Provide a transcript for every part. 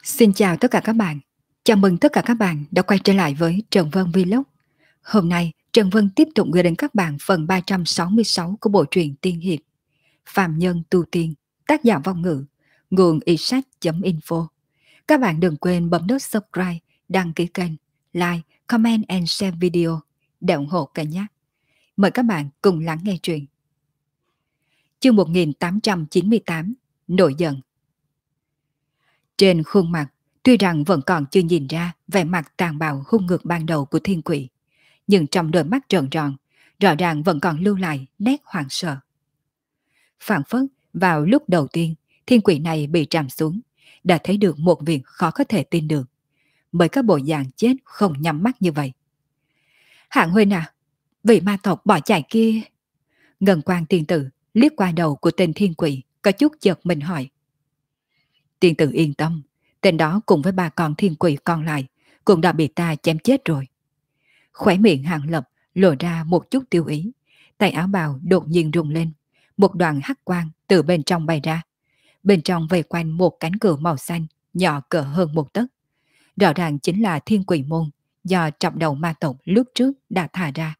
Xin chào tất cả các bạn. Chào mừng tất cả các bạn đã quay trở lại với Trần Vân Vlog. Hôm nay, Trần Vân tiếp tục gửi đến các bạn phần 366 của bộ truyện Tiên Hiệp Phàm Nhân Tu Tiên, tác giả Vong Ngữ, nguồn iSsách.info. Các bạn đừng quên bấm nút subscribe, đăng ký kênh, like, comment and share video để ủng hộ kênh nhé. Mời các bạn cùng lắng nghe truyện. Chương 1898, Nổi giận. Trên khuôn mặt, tuy rằng vẫn còn chưa nhìn ra vẻ mặt tàn bạo hung ngược ban đầu của thiên quỷ, nhưng trong đôi mắt trợn tròn, rõ ràng vẫn còn lưu lại nét hoảng sợ. Phản phất vào lúc đầu tiên, thiên quỷ này bị trầm xuống, đã thấy được một việc khó có thể tin được. Bởi các bộ dạng chết không nhắm mắt như vậy. Hạng huynh à, vị ma tộc bỏ chạy kia. Ngân Quang tiên tử liếc qua đầu của tên thiên quỷ, có chút giật mình hỏi. Tiên tử yên tâm, tên đó cùng với ba con thiên quỷ còn lại cũng đã bị ta chém chết rồi. Khóe miệng Hàng Lập lộ ra một chút tiêu ý, tay áo bào đột nhiên rung lên, một đoàn hắc quang từ bên trong bay ra. Bên trong vây quanh một cánh cửa màu xanh, nhỏ cỡ hơn một tấc. Rõ ràng chính là thiên quỷ môn do trọng đầu ma tộc lúc trước đã thả ra.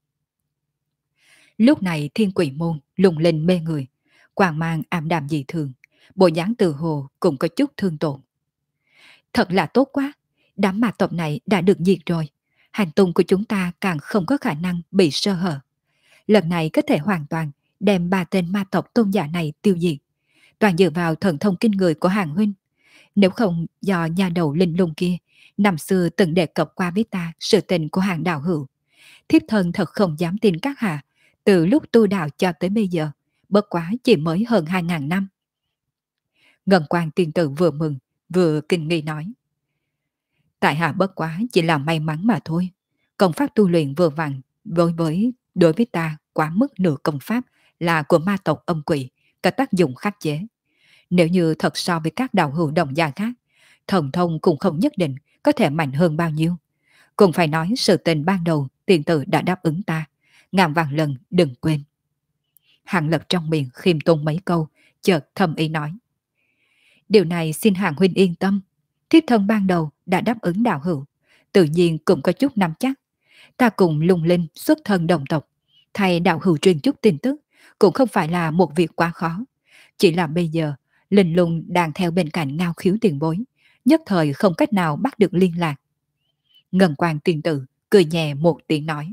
Lúc này thiên quỷ môn lùng linh mê người, quang mang ảm đạm dị thường, bộ dáng từ hồ cũng có chút thương tổn. Thật là tốt quá, đám ma tộc này đã được diệt rồi, hành tung của chúng ta càng không có khả năng bị sơ hở. Lần này có thể hoàn toàn đem ba tên ma tộc tôn giả này tiêu diệt, toàn dựa vào thần thông kinh người của Hàng huynh. Nếu không do nhà đầu linh lung kia năm xưa từng đề cập qua với ta sự tình của Hàng đạo hữu, thiếp thân thật không dám tin các hạ, từ lúc tu đạo cho tới bây giờ, bất quá chỉ mới hơn 2.000 năm. Ngân Quang tiên tử vừa mừng, vừa kinh nghi nói. Tại hạ bất quá chỉ là may mắn mà thôi. Công pháp tu luyện vừa vặn, đối với ta quá mức nửa công pháp là của ma tộc âm quỷ, có tác dụng khắc chế. Nếu như thật so với các đạo hữu đồng gia khác, thần thông cũng không nhất định có thể mạnh hơn bao nhiêu. Cũng phải nói sự tình ban đầu tiền tử đã đáp ứng ta, ngàn vạn lần đừng quên. Hàng Lập trong miệng khiêm tôn mấy câu, chợt thầm ý nói. Điều này xin Hàng huynh yên tâm, thiếp thân ban đầu đã đáp ứng đạo hữu, tự nhiên cũng có chút nắm chắc. Ta cùng lung linh xuất thân đồng tộc, thay đạo hữu truyền chút tin tức cũng không phải là một việc quá khó. Chỉ là bây giờ, linh lung đang theo bên cạnh Ngao Khiếu tiền bối, nhất thời không cách nào bắt được liên lạc. Ngân Quang tiên tử cười nhẹ một tiếng nói.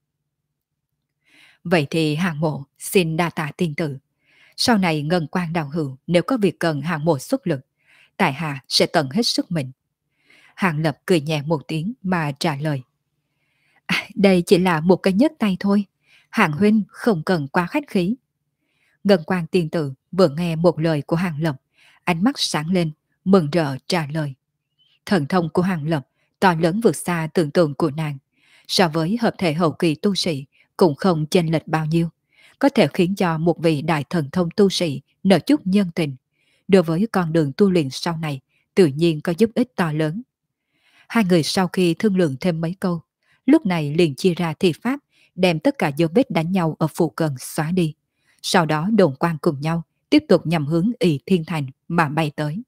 Vậy thì Hàng mộ xin đa tạ tiên tử. Sau này Ngân Quang đạo hữu nếu có việc cần Hàng mộ xuất lực, tại hạ sẽ tận hết sức mình. Hàng Lập cười nhẹ một tiếng mà trả lời. Đây chỉ là một cái nhấc tay thôi, Hàng huynh không cần quá khách khí. Ngân Quang tiên tử vừa nghe một lời của Hàng Lập, ánh mắt sáng lên, mừng rỡ trả lời. Thần thông của Hàng Lập to lớn vượt xa tưởng tượng của nàng, so với hợp thể hậu kỳ tu sĩ cũng không chênh lệch bao nhiêu, có thể khiến cho một vị đại thần thông tu sĩ nở chút nhân tình. Đối với con đường tu luyện sau này, tự nhiên có giúp ích to lớn. Hai người sau khi thương lượng thêm mấy câu, lúc này liền chia ra thi pháp, đem tất cả dấu vết đánh nhau ở phụ cận xóa đi. Sau đó đồn quan cùng nhau, tiếp tục nhằm hướng Ỷ Thiên Thành mà bay tới.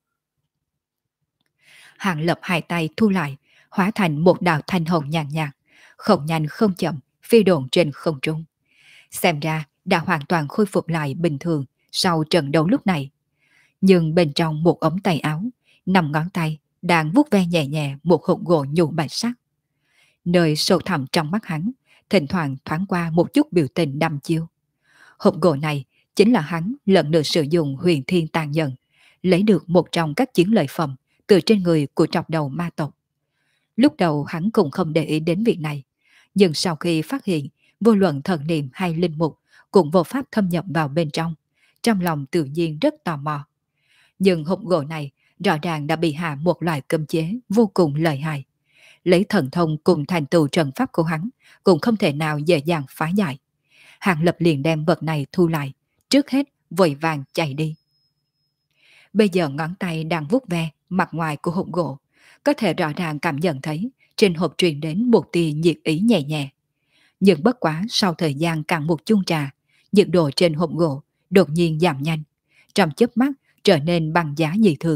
Hàng Lập hai tay thu lại, hóa thành một đạo thanh hồng nhàn nhạt, không nhanh không chậm, phi độn trên không trung. Xem ra đã hoàn toàn khôi phục lại bình thường sau trận đấu lúc này. Nhưng bên trong một ống tay áo, 5 ngón tay đang vuốt ve nhẹ nhẹ một hộp gỗ nhu bạch sắc. Nơi sâu thẳm trong mắt hắn, thỉnh thoảng thoáng qua một chút biểu tình đăm chiêu. Hộp gỗ này chính là hắn lần lượt sử dụng huyền thiên tàn nhận, lấy được một trong các chiến lợi phẩm từ trên người của trọc đầu ma tộc. Lúc đầu hắn cũng không để ý đến việc này, nhưng sau khi phát hiện vô luận thần niệm hay linh mục cũng vô pháp thâm nhập vào bên trong lòng tự nhiên rất tò mò. Nhưng hộp gỗ này rõ ràng đã bị hạ một loại cấm chế vô cùng lợi hại. Lấy thần thông cùng thành tựu trận pháp của hắn cũng không thể nào dễ dàng phá giải. Hàng Lập liền đem vật này thu lại, trước hết vội vàng chạy đi. Bây giờ ngón tay đang vuốt ve mặt ngoài của hộp gỗ, có thể rõ ràng cảm nhận thấy trên hộp truyền đến một tia nhiệt ý nhẹ nhẹ. Nhưng bất quá sau thời gian cạn một chung trà, nhiệt độ trên hộp gỗ đột nhiên giảm nhanh, trong chớp mắt trở nên băng giá dị thường,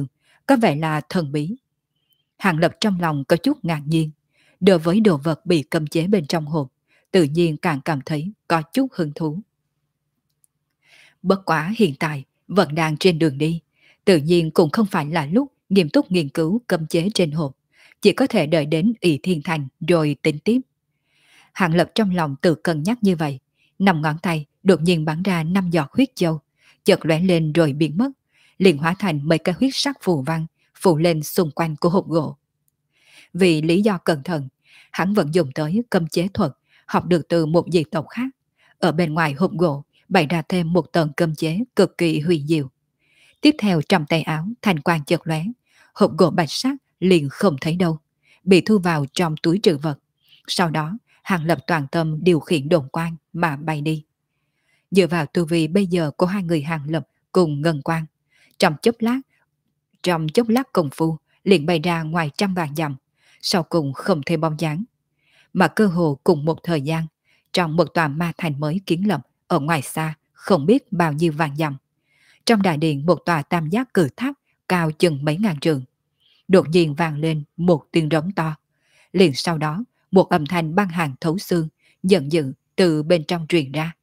có vẻ là thần bí. Hàng Lập trong lòng có chút ngạc nhiên, đối với đồ vật bị cấm chế bên trong hộp, tự nhiên càng cảm thấy có chút hứng thú. Bất quá hiện tại vẫn đang trên đường đi, tự nhiên cũng không phải là lúc nghiêm túc nghiên cứu cấm chế trên hộp, chỉ có thể đợi đến ỷ thiên thành rồi tính tiếp. Hàng Lập trong lòng tự cân nhắc như vậy, năm ngón tay đột nhiên bắn ra 5 giọt huyết châu, chợt lóe lên rồi biến mất, liền hóa thành mấy cái huyết sắc phù văn phủ lên xung quanh của hộp gỗ. Vì lý do cẩn thận, hắn vẫn dùng tới cấm chế thuật học được từ một dị tộc khác. Ở bên ngoài hộp gỗ bày ra thêm một tầng cấm chế cực kỳ huyền diệu. Tiếp theo trong tay áo thành quang chợt lóe, hộp gỗ bạch sắc liền không thấy đâu, bị thu vào trong túi trữ vật. Sau đó, Hàng Lập toàn tâm điều khiển đồn quang mà bay đi. Dựa vào tu vi bây giờ của hai người Hàng Lập cùng Ngân Quang, trong chốc lát công phu liền bay ra ngoài trăm vạn dặm, sau cùng không thấy bóng dáng. Mà cơ hồ cùng một thời gian, trong một tòa ma thành mới kiến lập ở ngoài xa không biết bao nhiêu vạn dặm. Trong đại điện một tòa tam giác cử tháp cao chừng mấy ngàn trượng. Đột nhiên vang lên một tiếng rống to. Liền sau đó, một âm thanh băng hàng thấu xương, giận dữ từ bên trong truyền ra.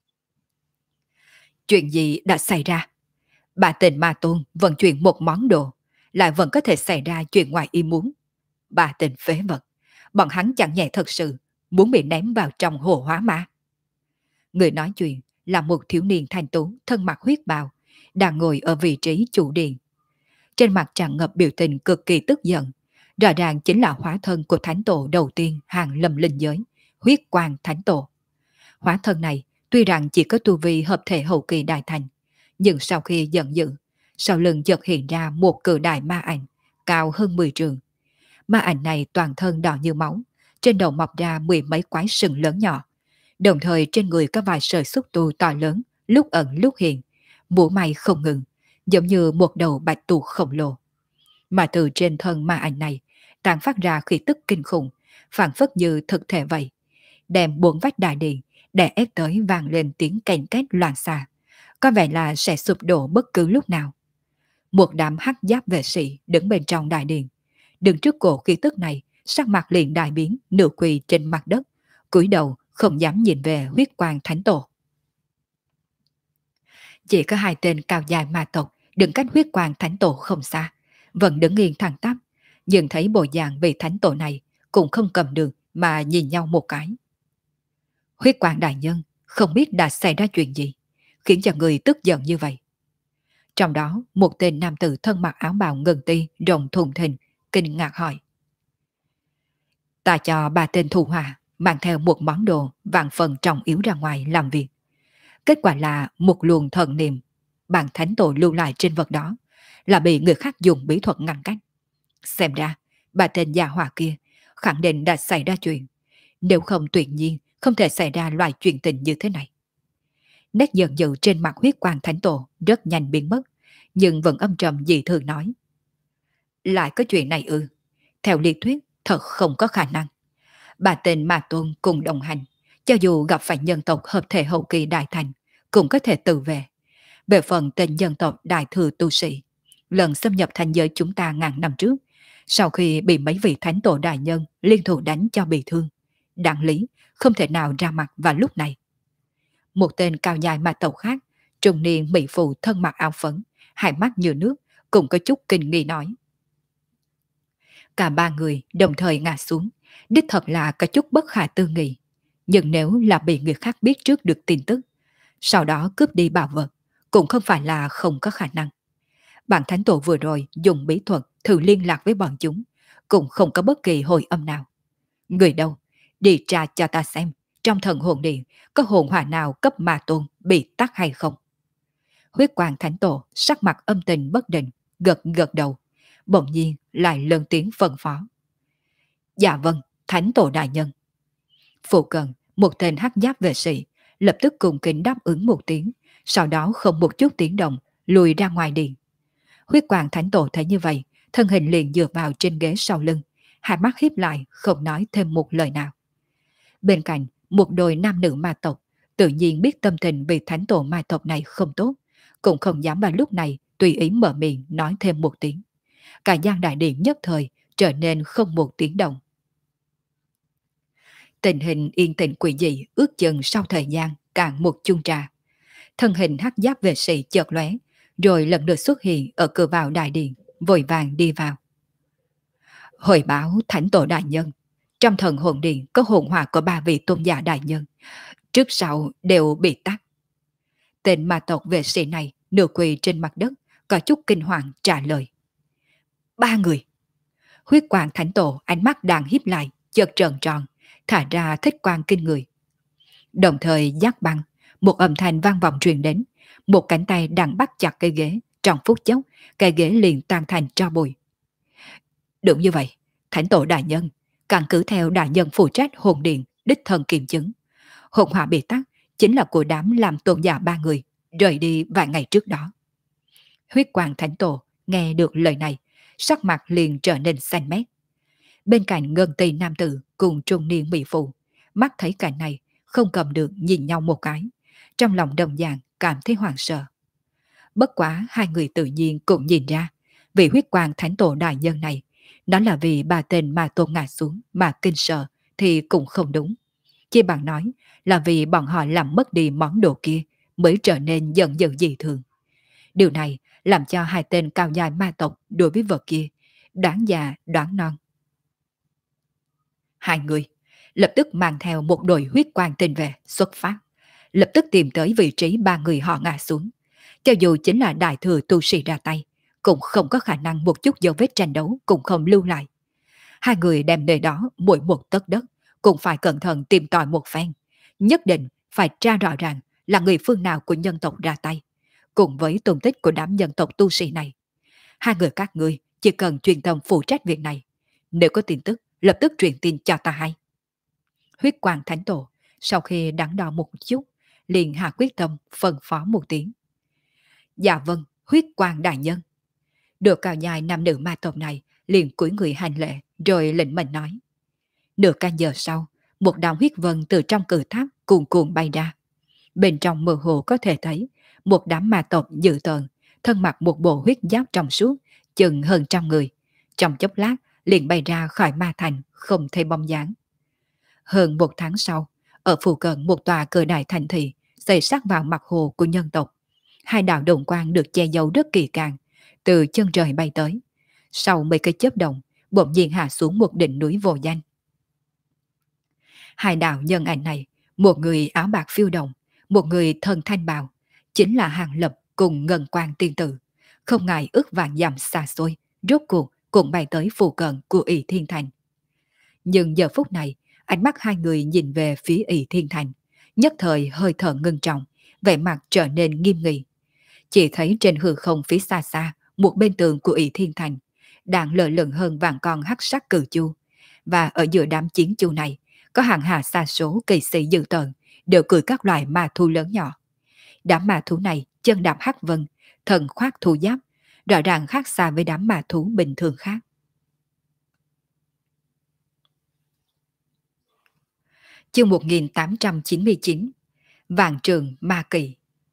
Chuyện gì đã xảy ra? Bà tình ma tôn vận chuyển một món đồ, lại vẫn có thể xảy ra chuyện ngoài ý muốn. Bà tình phế vật, bọn hắn chẳng nhẹ thật sự, muốn bị ném vào trong hồ hóa ma. Người nói chuyện là một thiếu niên thanh tú thân mặc huyết bào, đang ngồi ở vị trí chủ điện. Trên mặt tràn ngập biểu tình cực kỳ tức giận, rõ ràng chính là hóa thân của thánh tổ đầu tiên hàng lâm linh giới, huyết quang thánh tổ. Hóa thân này tuy rằng chỉ có tu vi hợp thể hậu kỳ đại thành, nhưng sau khi giận dữ, sau lưng chợt hiện ra một cự đại ma ảnh, cao hơn 10 trượng. Ma ảnh này toàn thân đỏ như máu, trên đầu mọc ra 10 mấy quái sừng lớn nhỏ, đồng thời trên người có vài sợi xúc tu to lớn, lúc ẩn lúc hiện, mũ may không ngừng, giống như một đầu bạch tuộc khổng lồ. Mà từ trên thân ma ảnh này, tàn phát ra khí tức kinh khủng, phản phất như thực thể vậy, đem bốn vách đại điện đè ép tới vang lên tiếng kèn két loạn xạ, có vẻ là sẽ sụp đổ bất cứ lúc nào. Một đám hắc giáp vệ sĩ đứng bên trong đại điện, đứng trước cổ khí tức này, sắc mặt liền đại biến, nửa quỳ trên mặt đất, cúi đầu không dám nhìn về huyết quang thánh tổ. Chỉ có hai tên cao dài ma tộc đứng cách huyết quang thánh tổ không xa, vẫn đứng yên thẳng tắp, nhưng thấy bộ dạng vị thánh tổ này cũng không cầm được mà nhìn nhau một cái. Huyết quang đại nhân không biết đã xảy ra chuyện gì, khiến cho người tức giận như vậy. Trong đó, một tên nam tử thân mặc áo bào ngân ti rộng thùng thình, kinh ngạc hỏi. Ta cho ba tên thủ hạ mang theo một món đồ vạn phần trọng yếu ra ngoài làm việc. Kết quả là một luồng thần niệm bản thánh tổ lưu lại trên vật đó là bị người khác dùng bí thuật ngăn cách. Xem ra, ba tên gia hỏa kia khẳng định đã xảy ra chuyện. Nếu không tuyệt nhiên không thể xảy ra loại chuyện tình như thế này. Nét giận dữ trên mặt huyết quang thánh tổ rất nhanh biến mất, nhưng vẫn âm trầm dị thường nói. Lại có chuyện này ư? Theo lý thuyết, thật không có khả năng. Bà tên Ma Tôn cùng đồng hành, cho dù gặp phải nhân tộc hợp thể hậu kỳ đại thành, cũng có thể tự vệ. Về phần tên nhân tộc đại thừa tu sĩ, lần xâm nhập thành giới chúng ta ngàn năm trước, sau khi bị mấy vị thánh tổ đại nhân liên thủ đánh cho bị thương, đáng lý không thể nào ra mặt vào lúc này. Một tên cao dài ma tộc khác, trung niên mỹ phụ thân mặc áo phấn, hai mắt như nước, cũng có chút kinh nghi nói. Cả ba người đồng thời ngã xuống, đích thật là có chút bất khả tư nghị. Nhưng nếu là bị người khác biết trước được tin tức, sau đó cướp đi bảo vật, cũng không phải là không có khả năng. Bản thánh tổ vừa rồi dùng bí thuật thử liên lạc với bọn chúng, cũng không có bất kỳ hồi âm nào. Người đâu? Đi tra cho ta xem, trong thần hồn điện có hồn hỏa nào cấp ma tôn bị tắt hay không? Huyết quang thánh tổ sắc mặt âm tình bất định, gật gật đầu, bỗng nhiên lại lớn tiếng phân phó. Dạ vâng, thánh tổ đại nhân. Phụ cận, một tên hắc giáp vệ sĩ lập tức cùng kính đáp ứng một tiếng, sau đó không một chút tiếng động lùi ra ngoài điện. Huyết quang thánh tổ thấy như vậy, thân hình liền dựa vào trên ghế sau lưng, hai mắt híp lại không nói thêm một lời nào. Bên cạnh, một đôi nam nữ ma tộc tự nhiên biết tâm tình vị thánh tổ ma tộc này không tốt, cũng không dám vào lúc này tùy ý mở miệng nói thêm một tiếng. cả gian đại điện nhất thời trở nên không một tiếng động. Tình hình yên tĩnh quỷ dị ước chừng sau thời gian cạn một chung trà. Thân hình hắc giáp vệ sĩ chợt lóe, rồi lần lượt xuất hiện ở cửa vào đại điện, vội vàng đi vào. Hồi báo thánh tổ đại nhân, trong thần hồn điện có hồn hỏa của ba vị tôn giả đại nhân, trước sau đều bị tắt. Tên ma tộc vệ sĩ này nửa quỳ trên mặt đất, có chút kinh hoàng trả lời. Ba người. Huyết quang thánh tổ ánh mắt đang hiếp lại, chợt trợn tròn, thả ra thích quang kinh người. Đồng thời giác băng, một âm thanh vang vọng truyền đến, một cánh tay đang bắt chặt cây ghế, trong phút chốc, cây ghế liền tan thành tro bụi. Đúng như vậy, thánh tổ đại nhân, căn cứ theo đại nhân phụ trách hồn điện, đích thân kiểm chứng. Hồn hỏa bị tắt chính là của đám làm tôn giả ba người, rời đi vài ngày trước đó. Huyết quang thánh tổ nghe được lời này, sắc mặt liền trở nên xanh mét. Bên cạnh ngân tây nam tử cùng trung niên mỹ phụ, mắt thấy cảnh này, không cầm được nhìn nhau một cái, trong lòng đồng dạng cảm thấy hoảng sợ. Bất quá hai người tự nhiên cũng nhìn ra, vị huyết quang thánh tổ đại nhân này, nó là vì bà tên mà tôn ngã xuống mà kinh sợ thì cũng không đúng. Chỉ bằng nói là vì bọn họ làm mất đi món đồ kia mới trở nên giận dữ dị thường. Điều này làm cho hai tên cao dài ma tộc đối với vật kia đoán già đoán non. Hai người lập tức mang theo một đội huyết quang tinh vệ xuất phát, lập tức tìm tới vị trí ba người họ ngã xuống. Cho dù chính là đại thừa tu sĩ ra tay, cũng không có khả năng một chút dấu vết tranh đấu cũng không lưu lại. Hai người đem nơi đó mỗi một tấc đất, cũng phải cẩn thận tìm tòi một phen, nhất định phải tra rõ ràng là người phương nào của nhân tộc ra tay, cùng với tung tích của đám nhân tộc tu sĩ này. Hai người các ngươi chỉ cần truyền tâm phụ trách việc này, nếu có tin tức lập tức truyền tin cho ta hay. Huyết quang thánh tổ sau khi đắn đo một chút, liền hạ quyết tâm phân phó một tiếng. Dạ vâng, huyết quang đại nhân. Được cao dài nam nữ ma tộc này liền cúi người hành lễ, rồi lệnh mệnh nói. Nửa canh giờ sau, một đạo huyết vân từ trong cử tháp cuồn cuộn bay ra. Bên trong mơ hồ có thể thấy một đám ma tộc dữ tợn, thân mặc một bộ huyết giáp trong suốt, chừng hơn trăm người. Trong chốc lát liền bay ra khỏi ma thành, không thấy bóng dáng. Hơn một tháng sau, ở phụ cận một tòa cờ đại thành thị, xây sát vào mặt hồ của nhân tộc, hai đạo đồng quang được che giấu rất kỳ càng, từ chân trời bay tới. Sau mấy cái chớp động, bỗng nhiên hạ xuống một đỉnh núi vô danh. Hai đạo nhân ảnh này, một người áo bạc phiêu động, một người thân thanh bào, chính là Hàng Lập cùng Ngân Quang tiên tử. Không ngại ước vạn dặm xa xôi, rốt cuộc cũng bay tới phụ cận của Ỷ Thiên Thành. Nhưng giờ phút này, ánh mắt hai người nhìn về phía Ỷ Thiên Thành, nhất thời hơi thở ngưng trọng, vẻ mặt trở nên nghiêm nghị. Chỉ thấy trên hư không phía xa xa, một bên tường của Ỷ Thiên Thành, đang lờ lửng hơn vạn con hắc sắc cử chu, và ở giữa đám chiến chu này, có hàng hà xa số kỳ sĩ dữ tợn, đều cười các loài ma thú lớn nhỏ. Đám ma thú này chân đạp hắc vân, thần khoác thú giáp, rõ ràng khác xa với đám ma thú bình thường khác. Chương 1899, Vạn Trường Ma Kỳ.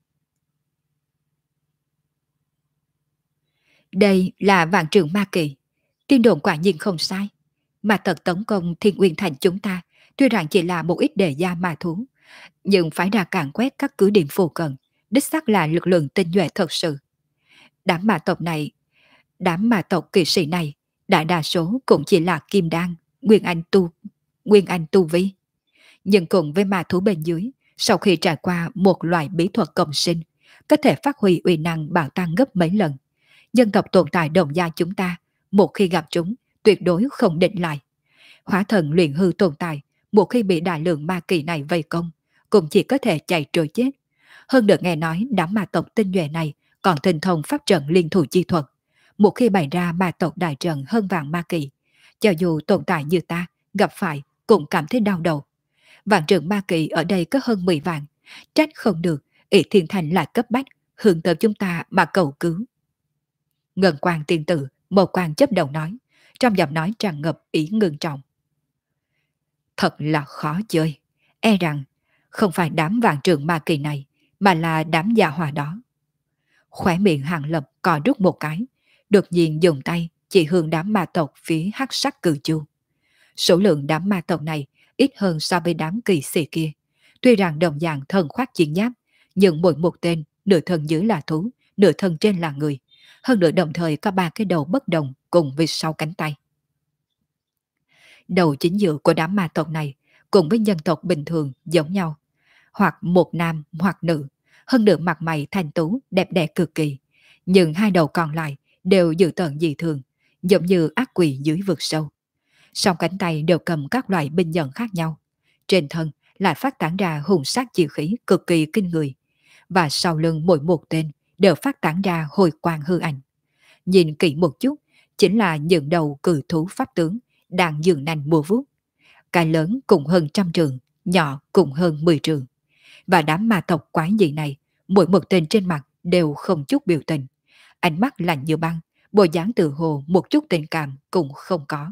Đây là Vạn Trường Ma Kỳ. Tin đồn quả nhiên không sai. Mà tật tấn công Thiên Uyên Thành chúng ta tuy rằng chỉ là một ít đề gia ma thú, nhưng phải ra càn quét các cứ điểm phù cận, đích xác là lực lượng tinh nhuệ thật sự. Đám ma tộc này, đám ma tộc kỵ sĩ này, đại đa số cũng chỉ là kim đan, nguyên anh tu vi. Nhưng cùng với ma thú bên dưới, sau khi trải qua một loại bí thuật cộng sinh, có thể phát huy uy năng bạo tăng gấp mấy lần. Dân tộc tồn tại đồng gia chúng ta, một khi gặp chúng, tuyệt đối không định lại. Hóa thần luyện hư tồn tại, một khi bị đại lượng ma kỳ này vây công, cũng chỉ có thể chạy trôi chết. Hơn được nghe nói đám ma tộc tinh nhuệ này còn tinh thông pháp trận liên thủ chi thuật. Một khi bày ra ma tộc đại trận hơn vạn ma kỳ, cho dù tồn tại như ta, gặp phải cũng cảm thấy đau đầu. Vạn trường ma kỳ ở đây có hơn 10 vạn, trách không được, Ỷ Thiên Thành lại cấp bách, hướng tới chúng ta mà cầu cứu. Ngân Quang tiên tử, màu quang chấp đầu nói, trong giọng nói tràn ngập ý ngưng trọng. Thật là khó chơi, e rằng không phải đám vạn trường ma kỳ này, mà là đám gia hòa đó. Khóe miệng Hàng Lập cò rút một cái, đột nhiên dùng tay chỉ hướng đám ma tộc phía hắc sắc cử chu. Số lượng đám ma tộc này ít hơn so với đám kỳ sĩ kia. Tuy rằng đồng dạng thân khoác chiến giáp, nhưng mỗi một tên, nửa thân dưới là thú, nửa thân trên là người. Hơn nữa đồng thời có ba cái đầu bất đồng cùng với 6 cánh tay. Đầu chính giữa của đám ma tộc này cùng với nhân tộc bình thường giống nhau, hoặc một nam hoặc nữ, hơn nữa mặt mày thanh tú, đẹp đẽ cực kỳ. Nhưng hai đầu còn lại đều dữ tợn dị thường, giống như ác quỷ dưới vực sâu. Song cánh tay đều cầm các loại binh nhận khác nhau. Trên thân lại phát tán ra hùng sát chi khí cực kỳ kinh người. Và sau lưng mỗi một tên đều phát tán ra hồi quang hư ảnh. Nhìn kỹ một chút, chính là những đầu cử thú pháp tướng đang dường nanh múa vuốt. Cái lớn cũng hơn 100 trượng, nhỏ cũng hơn 10 trượng. Và đám ma tộc quái dị này, mỗi một tên trên mặt đều không chút biểu tình. Ánh mắt lạnh như băng, bộ dáng tự hồ một chút tình cảm cũng không có.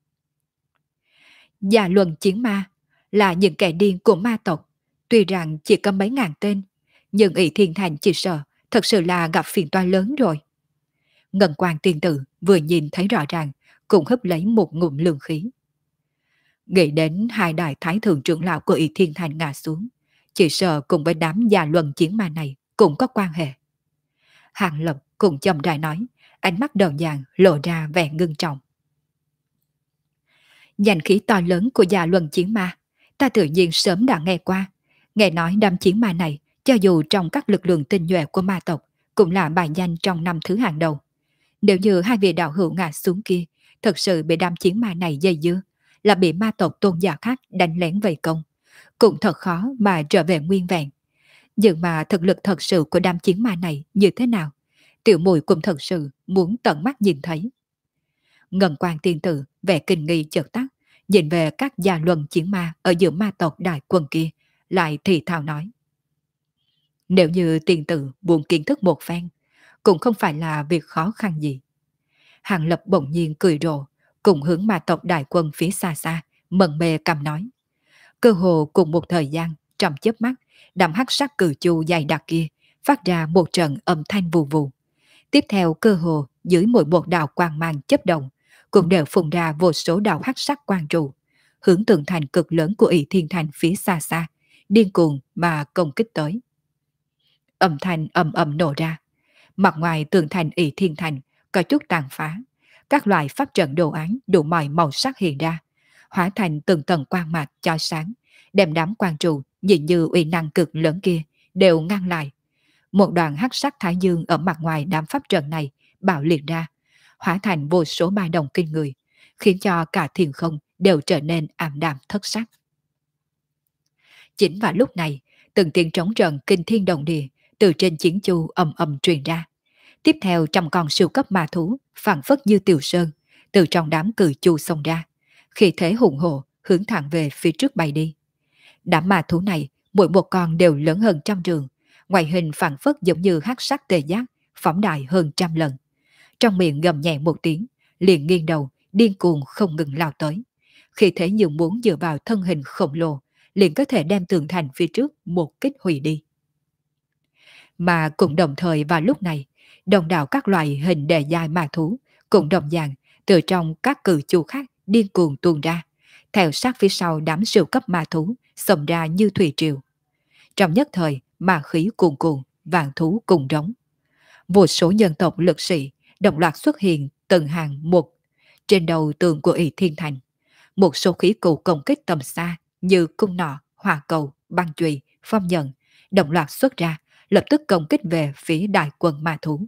Già luân chiến ma là những kẻ điên của ma tộc. Tuy rằng chỉ có mấy ngàn tên, nhưng ỷ thiên thành chỉ sợ thật sự là gặp phiền toái lớn rồi. Ngân Quang tiên tử vừa nhìn thấy rõ ràng, cũng hấp lấy một ngụm lương khí. Nghĩ đến hai đại thái thượng trưởng lão của ỷ thiên thành ngã xuống, chỉ sợ cùng với đám già luân chiến ma này cũng có quan hệ. Hàng Lập cùng chậm rãi nói, ánh mắt đầu dạng lộ ra vẻ ngưng trọng. Danh khí to lớn của già luân chiến ma, ta tự nhiên sớm đã nghe qua. Nghe nói đám chiến ma này, cho dù trong các lực lượng tinh nhuệ của ma tộc, cũng là bài danh trong 5 thứ hàng đầu. Nếu như hai vị đạo hữu ngã xuống kia, thật sự bị đám chiến ma này dây dưa, là bị ma tộc tôn giả khác đánh lén vây công, cũng thật khó mà trở về nguyên vẹn. Nhưng mà thực lực thật sự của đám chiến ma này như thế nào, tiểu mùi cũng thật sự muốn tận mắt nhìn thấy. Ngân Quang tiên tử vẻ kinh nghi chợt tắt, nhìn về các gia luân chiến ma ở giữa ma tộc đại quân kia, lại thì thào nói. Nếu như tiên tử muốn kiến thức một phen, cũng không phải là việc khó khăn gì. Hàng Lập bỗng nhiên cười rộ, cùng hướng ma tộc đại quân phía xa xa, mần mê cầm nói. Cơ hồ cùng một thời gian, trong chớp mắt, đám hắc sắc cử chu dày đặc kia phát ra một trận âm thanh vù vù. Tiếp theo cơ hồ dưới mỗi một đạo quang mang chấp động, cũng đều phun ra vô số đạo hắc sắc quang trụ, hướng tường thành cực lớn của ỷ thiên thành phía xa xa, điên cuồng mà công kích tới. Âm thanh ầm ầm nổ ra, mặt ngoài tường thành ỷ thiên thành có chút tàn phá, các loại pháp trận đồ án đủ mọi màu sắc hiện ra, hóa thành từng tầng quang mạc chói sáng, đem đám quang trụ nhìn như uy năng cực lớn kia đều ngăn lại. Một đoàn hắc sắc thái dương ở mặt ngoài đám pháp trận này bạo liệt ra, hóa thành vô số ba đồng kinh người, khiến cho cả thiên không đều trở nên ảm đạm thất sắc. Chính vào lúc này, từng tiếng trống trận kinh thiên động địa từ trên chiến chu ầm ầm truyền ra. Tiếp theo trăm con siêu cấp ma thú phảng phất như tiểu sơn từ trong đám cử chu xông ra, khi thế hùng hổ hướng thẳng về phía trước bay đi. Đám ma thú này mỗi một con đều lớn hơn 100 trượng, ngoại hình phảng phất giống như hắc sắc tê giác phóng đại hơn 100 lần. Trong miệng gầm nhẹ một tiếng, liền nghiêng đầu điên cuồng không ngừng lao tới. Khi thế như muốn dựa vào thân hình khổng lồ, liền có thể đem tường thành phía trước một kích hủy đi. Mà cũng đồng thời vào lúc này, đồng đảo các loại hình đề dài ma thú cũng đồng dạng từ trong các cử chu khác điên cuồng tuôn ra, theo sát phía sau đám siêu cấp ma thú xông ra như thủy triều. Trong nhất thời, ma khí cuồn cuộn, vạn thú cùng rống. Vô số nhân tộc lực sĩ đồng loạt xuất hiện từng hàng một trên đầu tường của ỷ thiên thành. Một số khí cụ công kích tầm xa như cung nọ, hỏa cầu, băng chùy, phong nhận đồng loạt xuất ra, lập tức công kích về phía đại quân ma thú.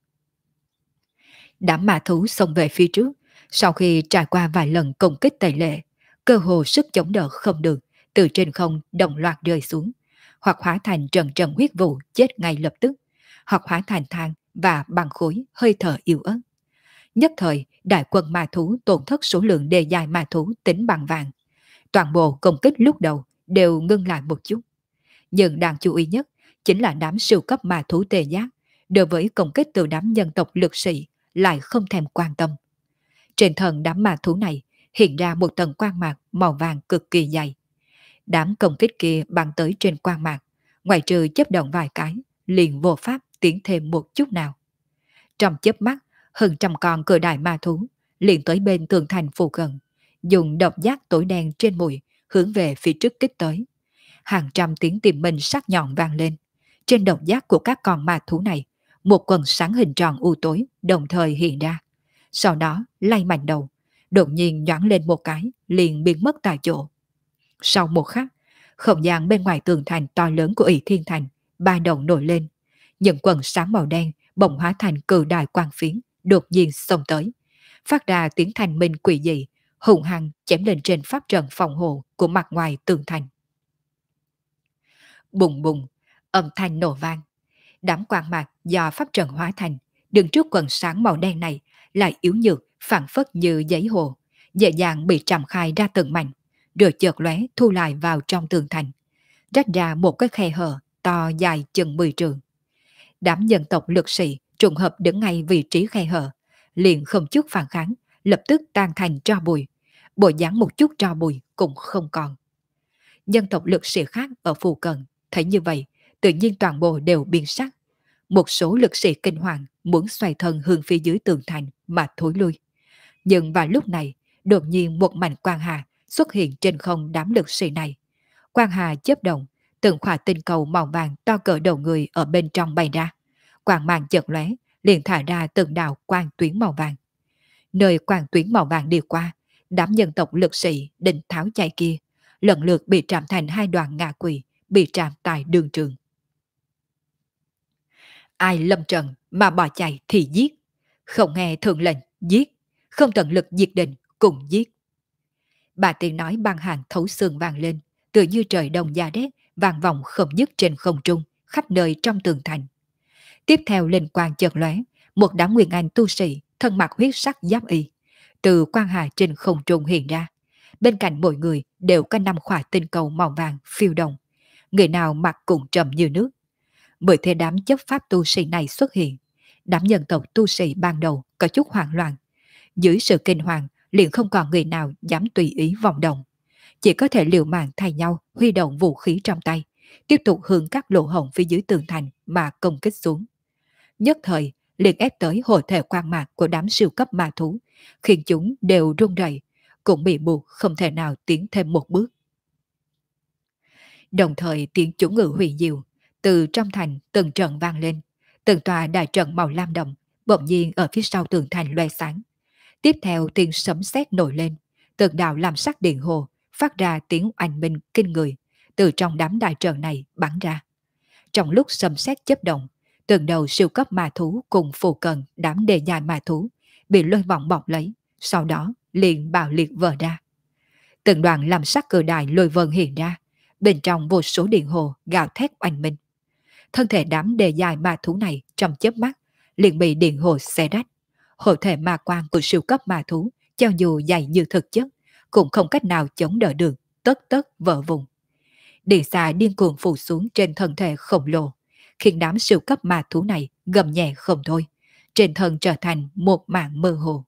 Đám ma thú xông về phía trước, sau khi trải qua vài lần công kích tẩy lệ, cơ hồ sức chống đỡ không được, từ trên không đồng loạt rơi xuống, hoặc hóa thành trần trần huyết vụ chết ngay lập tức, hoặc hóa thành than và băng khối hơi thở yếu ớt. Nhất thời, đại quân ma thú tổn thất số lượng đề dài ma thú tính bằng vàng. Toàn bộ công kích lúc đầu đều ngưng lại một chút. Nhưng đáng chú ý nhất chính là đám siêu cấp ma thú tê giác, đối với công kích từ đám nhân tộc lực sĩ lại không thèm quan tâm. Trên thân đám ma thú này hiện ra một tầng quang mạc màu vàng cực kỳ dày. Đám công kích kia bắn tới trên quang mạc, ngoài trừ chấp động vài cái, liền vô pháp tiến thêm một chút nào. Trong chớp mắt, Hơn trăm con cự đại ma thú liền tới bên tường thành phù cận, dùng độc giác tối đen trên mùi hướng về phía trước kích tới. Hàng trăm tiếng tìm minh sắc nhọn vang lên. Trên độc giác của các con ma thú này, một quần sáng hình tròn u tối đồng thời hiện ra. Sau đó lay mạnh đầu, đột nhiên nhoáng lên một cái, liền biến mất tại chỗ. Sau một khắc, không gian bên ngoài tường thành to lớn của ỷ Thiên Thành ba động nổi lên. Những quần sáng màu đen bỗng hóa thành cự đại quang phiến, đột nhiên xông tới, phát ra tiếng thanh minh quỷ dị, hùng hăng chém lên trên pháp trận phòng hộ của mặt ngoài tường thành. Bùng bùng, âm thanh nổ vang. Đám quang mạc do pháp trận hóa thành, đứng trước quần sáng màu đen này lại yếu nhược, phản phất như giấy hồ, dễ dàng bị trầm khai ra từng mảnh, rồi chợt lóe thu lại vào trong tường thành, rách ra một cái khe hở to dài chừng 10 trượng. Đám dân tộc lực sĩ trùng hợp đứng ngay vị trí khe hở, liền không chút phản kháng, lập tức tan thành tro bụi, bộ dáng một chút tro bụi cũng không còn. Dân tộc lực sĩ khác ở phù cận thấy như vậy, tự nhiên toàn bộ đều biến sắc. Một số lực sĩ kinh hoàng muốn xoay thân hướng phía dưới tường thành mà thối lui. Nhưng vào lúc này, đột nhiên một mảnh quang hà xuất hiện trên không đám lực sĩ này. Quang hà chớp động, từng khỏa tinh cầu màu vàng to cỡ đầu người ở bên trong bay ra. Quang mang chợt lóe, liền thả ra từng đạo quang tuyến màu vàng. Nơi quang tuyến màu vàng đi qua, đám dân tộc lực sĩ định tháo chạy kia, lần lượt bị trảm thành hai đoàn ngạ quỷ, bị trảm tại đường trường. Ai lâm trận mà bỏ chạy thì giết, không nghe thượng lệnh giết, không tận lực diệt định cùng giết. Bà tiếng nói băng hàng thấu xương vang lên, tựa như trời đông giá rét, vang vọng không dứt trên không trung, khắp nơi trong tường thành. Tiếp theo lên quang chợt lóe, một đám nguyên anh tu sĩ thân mặc huyết sắc giáp y, từ quang hà trên không trung hiện ra. Bên cạnh mỗi người đều có 5 khỏa tinh cầu màu vàng phiêu động, người nào mặc cũng trầm như nước. Bởi thế đám chấp pháp tu sĩ này xuất hiện, đám nhân tộc tu sĩ ban đầu có chút hoảng loạn. Dưới sự kinh hoàng, liền không còn người nào dám tùy ý vọng động, chỉ có thể liều mạng thay nhau huy động vũ khí trong tay, tiếp tục hướng các lỗ hổng phía dưới tường thành mà công kích xuống. Nhất thời liền ép tới hội thể quang mạc của đám siêu cấp ma thú, khiến chúng đều run rẩy, cũng bị buộc không thể nào tiến thêm một bước. Đồng thời tiếng chủ ngữ huyền diệu từ trong thành từng trận vang lên, từng tòa đại trận màu lam đậm bỗng nhiên ở phía sau tường thành loe sáng. Tiếp theo tiếng sấm sét nổi lên, từng đạo làm sắc điện hồ phát ra tiếng oanh minh kinh người, từ trong đám đại trận này bắn ra. Trong lúc sấm sét chớp động, từng đầu siêu cấp ma thú cùng phù cận đám đề dài ma thú bị lôi vòng bọc lấy, sau đó liền bạo liệt vỡ ra. Từng đoàn làm sắc cờ đại lôi vân hiện ra, bên trong vô số điện hồ gào thét oanh minh. Thân thể đám đề dài ma thú này trong chớp mắt liền bị điện hồ xé rách. Hộ thể ma quang của siêu cấp ma thú, cho dù dày như thực chất, cũng không cách nào chống đỡ được, tất tất vỡ vùng. Điện xà điên cuồng phủ xuống trên thân thể khổng lồ, khiến đám siêu cấp ma thú này gầm nhẹ không thôi, trên thân trở thành một mảng mơ hồ.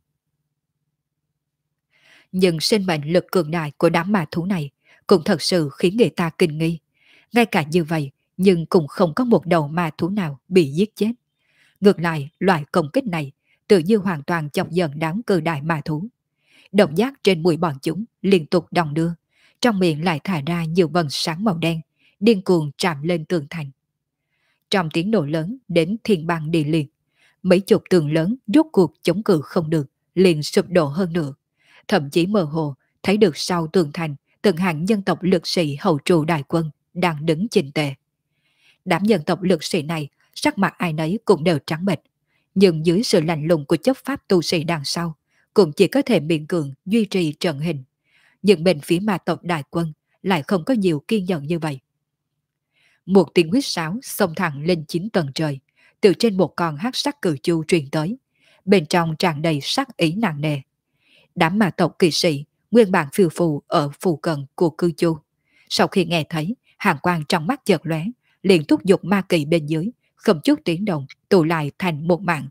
Nhưng sinh mệnh lực cường đại của đám ma thú này cũng thật sự khiến người ta kinh nghi. Ngay cả như vậy, nhưng cũng không có một đầu ma thú nào bị giết chết. Ngược lại, loại công kích này tự như hoàn toàn chọc giận đám cự đại ma thú. Động giác trên mũi bọn chúng liên tục đong đưa, trong miệng lại thả ra nhiều vần sáng màu đen, điên cuồng chạm lên tường thành. Trong tiếng nổ lớn đến thiên băng địa liệt, mấy chục tường lớn rốt cuộc chống cự không được, liền sụp đổ hơn nữa. Thậm chí mơ hồ thấy được sau tường thành từng hàng dân tộc lực sĩ hậu trụ đại quân đang đứng chỉnh tề. Đám dân tộc lực sĩ này sắc mặt ai nấy cũng đều trắng bệch, nhưng dưới sự lạnh lùng của chấp pháp tu sĩ đằng sau cũng chỉ có thể miễn cường duy trì trận hình. Nhưng bên phía ma tộc đại quân lại không có nhiều kiên nhẫn như vậy. Một tiếng huýt sáo xông thẳng lên 9 tầng trời, từ trên một con hắc sắc cử chu truyền tới, bên trong tràn đầy sắc ý nặng nề. Đám ma tộc kỵ sĩ nguyên bản phiêu phù ở phù cận của cư chu, sau khi nghe thấy, hàn quang trong mắt chợt lóe, liền thúc giục ma kỵ bên dưới, không chút tiếng động tụ lại thành một mạng.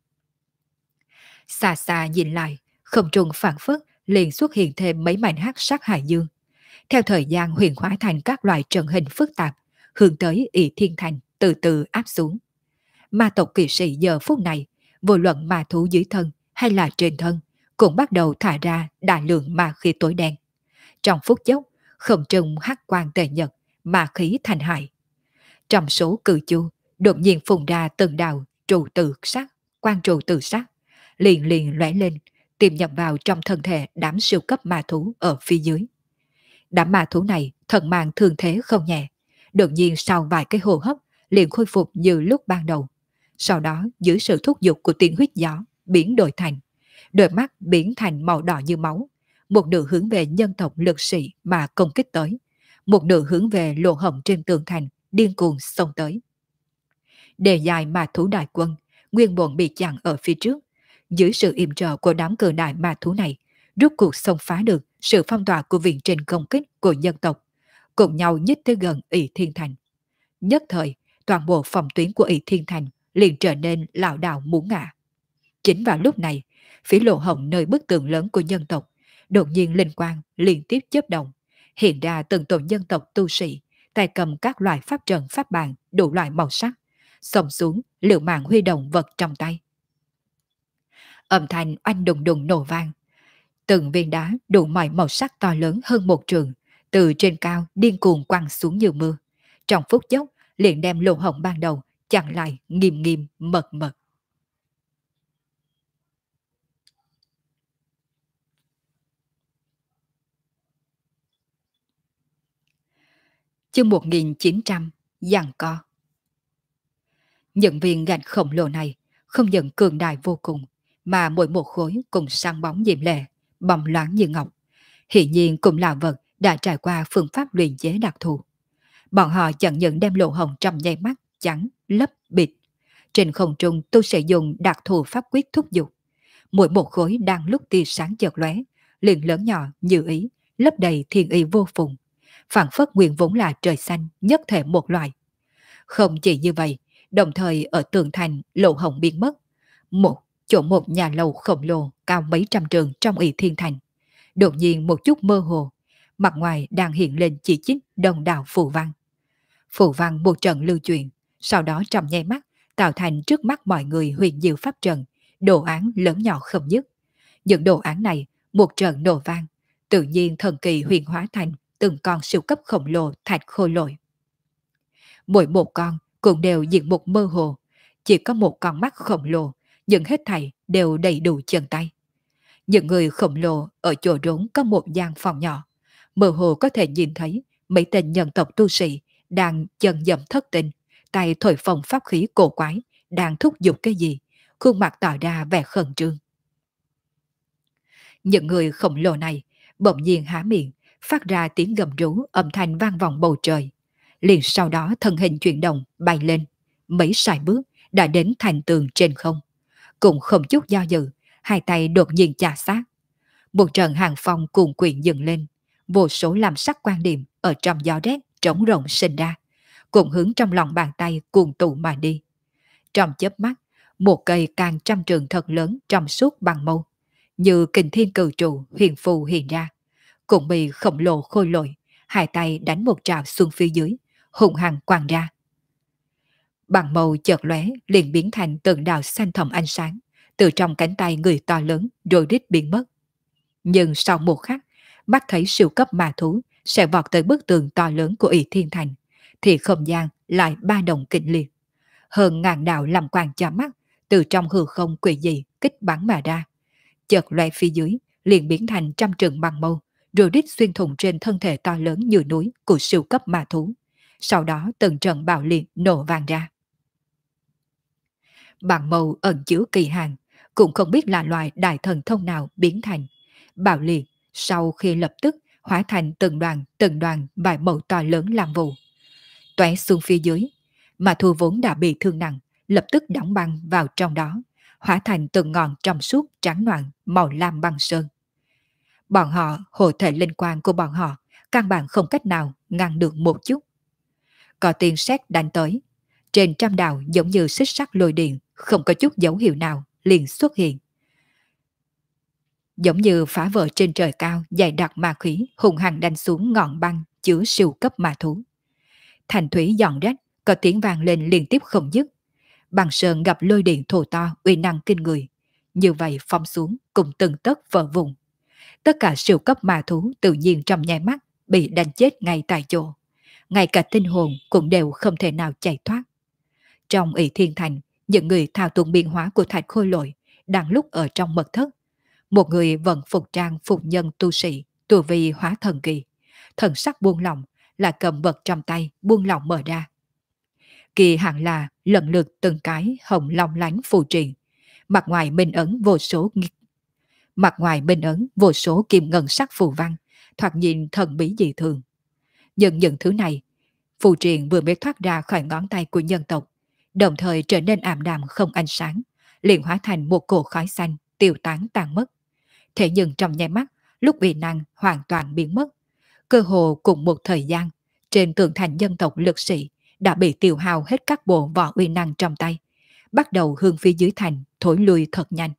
Xa xa nhìn lại, không trung phản phất liền xuất hiện thêm mấy mảnh hắc sắc hải dương. Theo thời gian huyền hóa thành các loại trận hình phức tạp, hướng tới ỷ Thiên Thành từ từ áp xuống. Ma tộc kỵ sĩ giờ phút này vô luận ma thú dưới thân hay là trên thân, cũng bắt đầu thả ra đại lượng ma khí tối đen. Trong phút chốc, không trung hắc quang tề nhật, ma khí thành hại. Trong số cử chu, đột nhiên phun ra từng đạo trụ tự sắc, quan trụ tự sắc, liền liền lóe lên, tiềm nhập vào trong thân thể đám siêu cấp ma thú ở phía dưới. Đám ma thú này thần mang thương thế không nhẹ, đột nhiên sau vài cái hô hấp liền khôi phục như lúc ban đầu. Sau đó dưới sự thúc giục của tiên huyết gió, biến đổi thành, đôi mắt biến thành màu đỏ như máu, một nửa hướng về nhân tộc lực sĩ mà công kích tới, một nửa hướng về lỗ hổng trên tường thành điên cuồng xông tới. Đề dài mà thú đại quân, nguyên bổn bị chặn ở phía trước, dưới sự yểm trợ của đám cờ đại ma thú này, rút cuộc xông phá được sự phong tỏa của viện trình công kích của nhân tộc, cùng nhau nhích tới gần ỷ thiên thành. Nhất thời, toàn bộ phòng tuyến của ỷ thiên thành liền trở nên lảo đảo muốn ngã. Chính vào lúc này, phía lỗ hổng nơi bức tường lớn của nhân tộc, đột nhiên linh quang liên tiếp chớp động, hiện ra từng tổ nhân tộc tu sĩ, tay cầm các loại pháp trận pháp bàn đủ loại màu sắc, xông xuống liều mạng huy động vật trong tay. Âm thanh oanh đùng đùng nổ vang, từng viên đá đủ mọi màu sắc to lớn hơn một trường, từ trên cao điên cuồng quăng xuống như mưa. Trong phút chốc, liền đem lỗ hổng ban đầu chặn lại nghiêm nghiêm mật mật. Chương 1900, giằng co. Những viên gạch khổng lồ này không những cường đại vô cùng, mà mỗi một khối cùng sáng bóng diệm lệ, bóng loáng như ngọc. Hiển nhiên cũng là vật đã trải qua phương pháp luyện chế đặc thù. Bọn họ chẳng những đem lỗ hổng trong nháy mắt chắn, lấp, bịt. Trên không trung tôi sẽ dùng đặc thù pháp quyết thúc giục. Mỗi một khối đang lúc tia sáng chợt lóe, liền lớn nhỏ như ý, lấp đầy thiên y vô phùng. Phản phất nguyên vốn là trời xanh nhất thể một loại. Không chỉ như vậy, đồng thời ở tường thành lỗ hổng biến mất. Một nhà lầu khổng lồ cao mấy trăm trường trong ỷ thiên thành. Đột nhiên một chút mơ hồ, mặt ngoài đang hiện lên chỉ chích đông đảo phù văn. Phù văn một trận lưu truyền, sau đó trong nháy mắt tạo thành trước mắt mọi người huyền diệu pháp trận, đồ án lớn nhỏ không dứt. Những đồ án này một trận nổ vang, tự nhiên thần kỳ huyền hóa thành từng con siêu cấp khổng lồ thạch khôi lỗi. Mỗi một con cũng đều diện một mơ hồ, chỉ có một con mắt khổng lồ, nhưng hết thảy đều đầy đủ chân tay. Những người khổng lồ ở chỗ rốn có một gian phòng nhỏ, mơ hồ có thể nhìn thấy mấy tên nhân tộc tu sĩ đang chân dậm thất tình, tay thổi phồng pháp khí cổ quái, đang thúc giục cái gì, khuôn mặt tỏ ra vẻ khẩn trương. Những người khổng lồ này bỗng nhiên há miệng, phát ra tiếng gầm rú âm thanh vang vọng bầu trời. Liền sau đó thân hình chuyển động bay lên, mấy sải bước đã đến thành tường trên không. Cũng không chút do dự, hai tay đột nhiên chà sát. Một trận hàng phong cuồn quyện dừng lên, vô số làm sắc quan điểm ở trong gió rét trống rộng sinh ra, cùng hướng trong lòng bàn tay cuồn tụ mà đi. Trong chớp mắt, một cây càng trăm trường thật lớn trong suốt bằng mâu, như kình thiên cử trụ huyền phù hiện ra, cũng bị khổng lồ khôi lội, hai tay đánh một trào xuống phía dưới, hùng hăng quăng ra. Bằng màu chợt lóe liền biến thành từng đạo xanh thẳm ánh sáng, từ trong cánh tay người to lớn rồi rít biến mất. Nhưng sau một khắc, mắt thấy siêu cấp ma thú sẽ vọt tới bức tường to lớn của ỷ thiên thành, thì không gian lại ba động kịch liệt. Hơn ngàn đạo làm quang cho mắt, từ trong hư không quỷ dị kích bắn mà ra. Chợt lóe phía dưới, liền biến thành trăm trường bằng mâu, rồi đít xuyên thủng trên thân thể to lớn như núi của siêu cấp ma thú. Sau đó từng trận bạo liệt nổ vang ra. Bằng mâu ẩn chứa kỳ hàng, cũng không biết là loài đại thần thông nào biến thành. Bạo liệt sau khi lập tức hóa thành từng đoàn vài màu to lớn làm vụ. Tóe xuống phía dưới, mà thu vốn đã bị thương nặng, lập tức đóng băng vào trong đó, hóa thành từng ngọn trong suốt trắng noãn màu lam băng sơn. Bọn họ, hộ thể linh quang của bọn họ, căn bản không cách nào ngăn được một chút. Có tiếng sét đánh tới, trên trăm đạo giống như xích sắt lôi điện, không có chút dấu hiệu nào liền xuất hiện. Giống như phá vỡ trên trời cao dày đặc ma khí hùng hăng đánh xuống ngọn băng chứa siêu cấp ma thú. Thành thủy giòn rách, có tiếng vang lên liên tiếp không dứt. Băng sơn gặp lôi điện thổ to uy năng kinh người. Như vậy phong xuống cùng từng tấc vỡ vùng. Tất cả siêu cấp ma thú tự nhiên trong nháy mắt bị đánh chết ngay tại chỗ. Ngay cả tinh hồn cũng đều không thể nào chạy thoát. Trong ỷ thiên thành, những người thao túng biến hóa của thạch khôi lỗi đang lúc ở trong mật thất. Một người vẫn phục trang phục nhân tu sĩ, tu vi hóa thần kỳ. Thần sắc buông lỏng, là cầm vật trong tay buông lỏng mở ra. Kỳ hẳn là lần lượt từng cái hồng long lánh phù triện. Mặt ngoài bên ấn vô số kim ngân sắc phù văn, thoạt nhìn thần bí dị thường. Nhưng những thứ này, phù triện vừa mới thoát ra khỏi ngón tay của nhân tộc, đồng thời trở nên ảm đạm không ánh sáng, liền hóa thành một cỗ khói xanh tiêu tán tan mất. Thế nhưng trong nháy mắt, lúc uy năng hoàn toàn biến mất, cơ hồ cùng một thời gian, trên tường thành dân tộc lực sĩ đã bị tiêu hao hết các bộ vỏ uy năng trong tay, bắt đầu hướng phía dưới thành thối lui thật nhanh.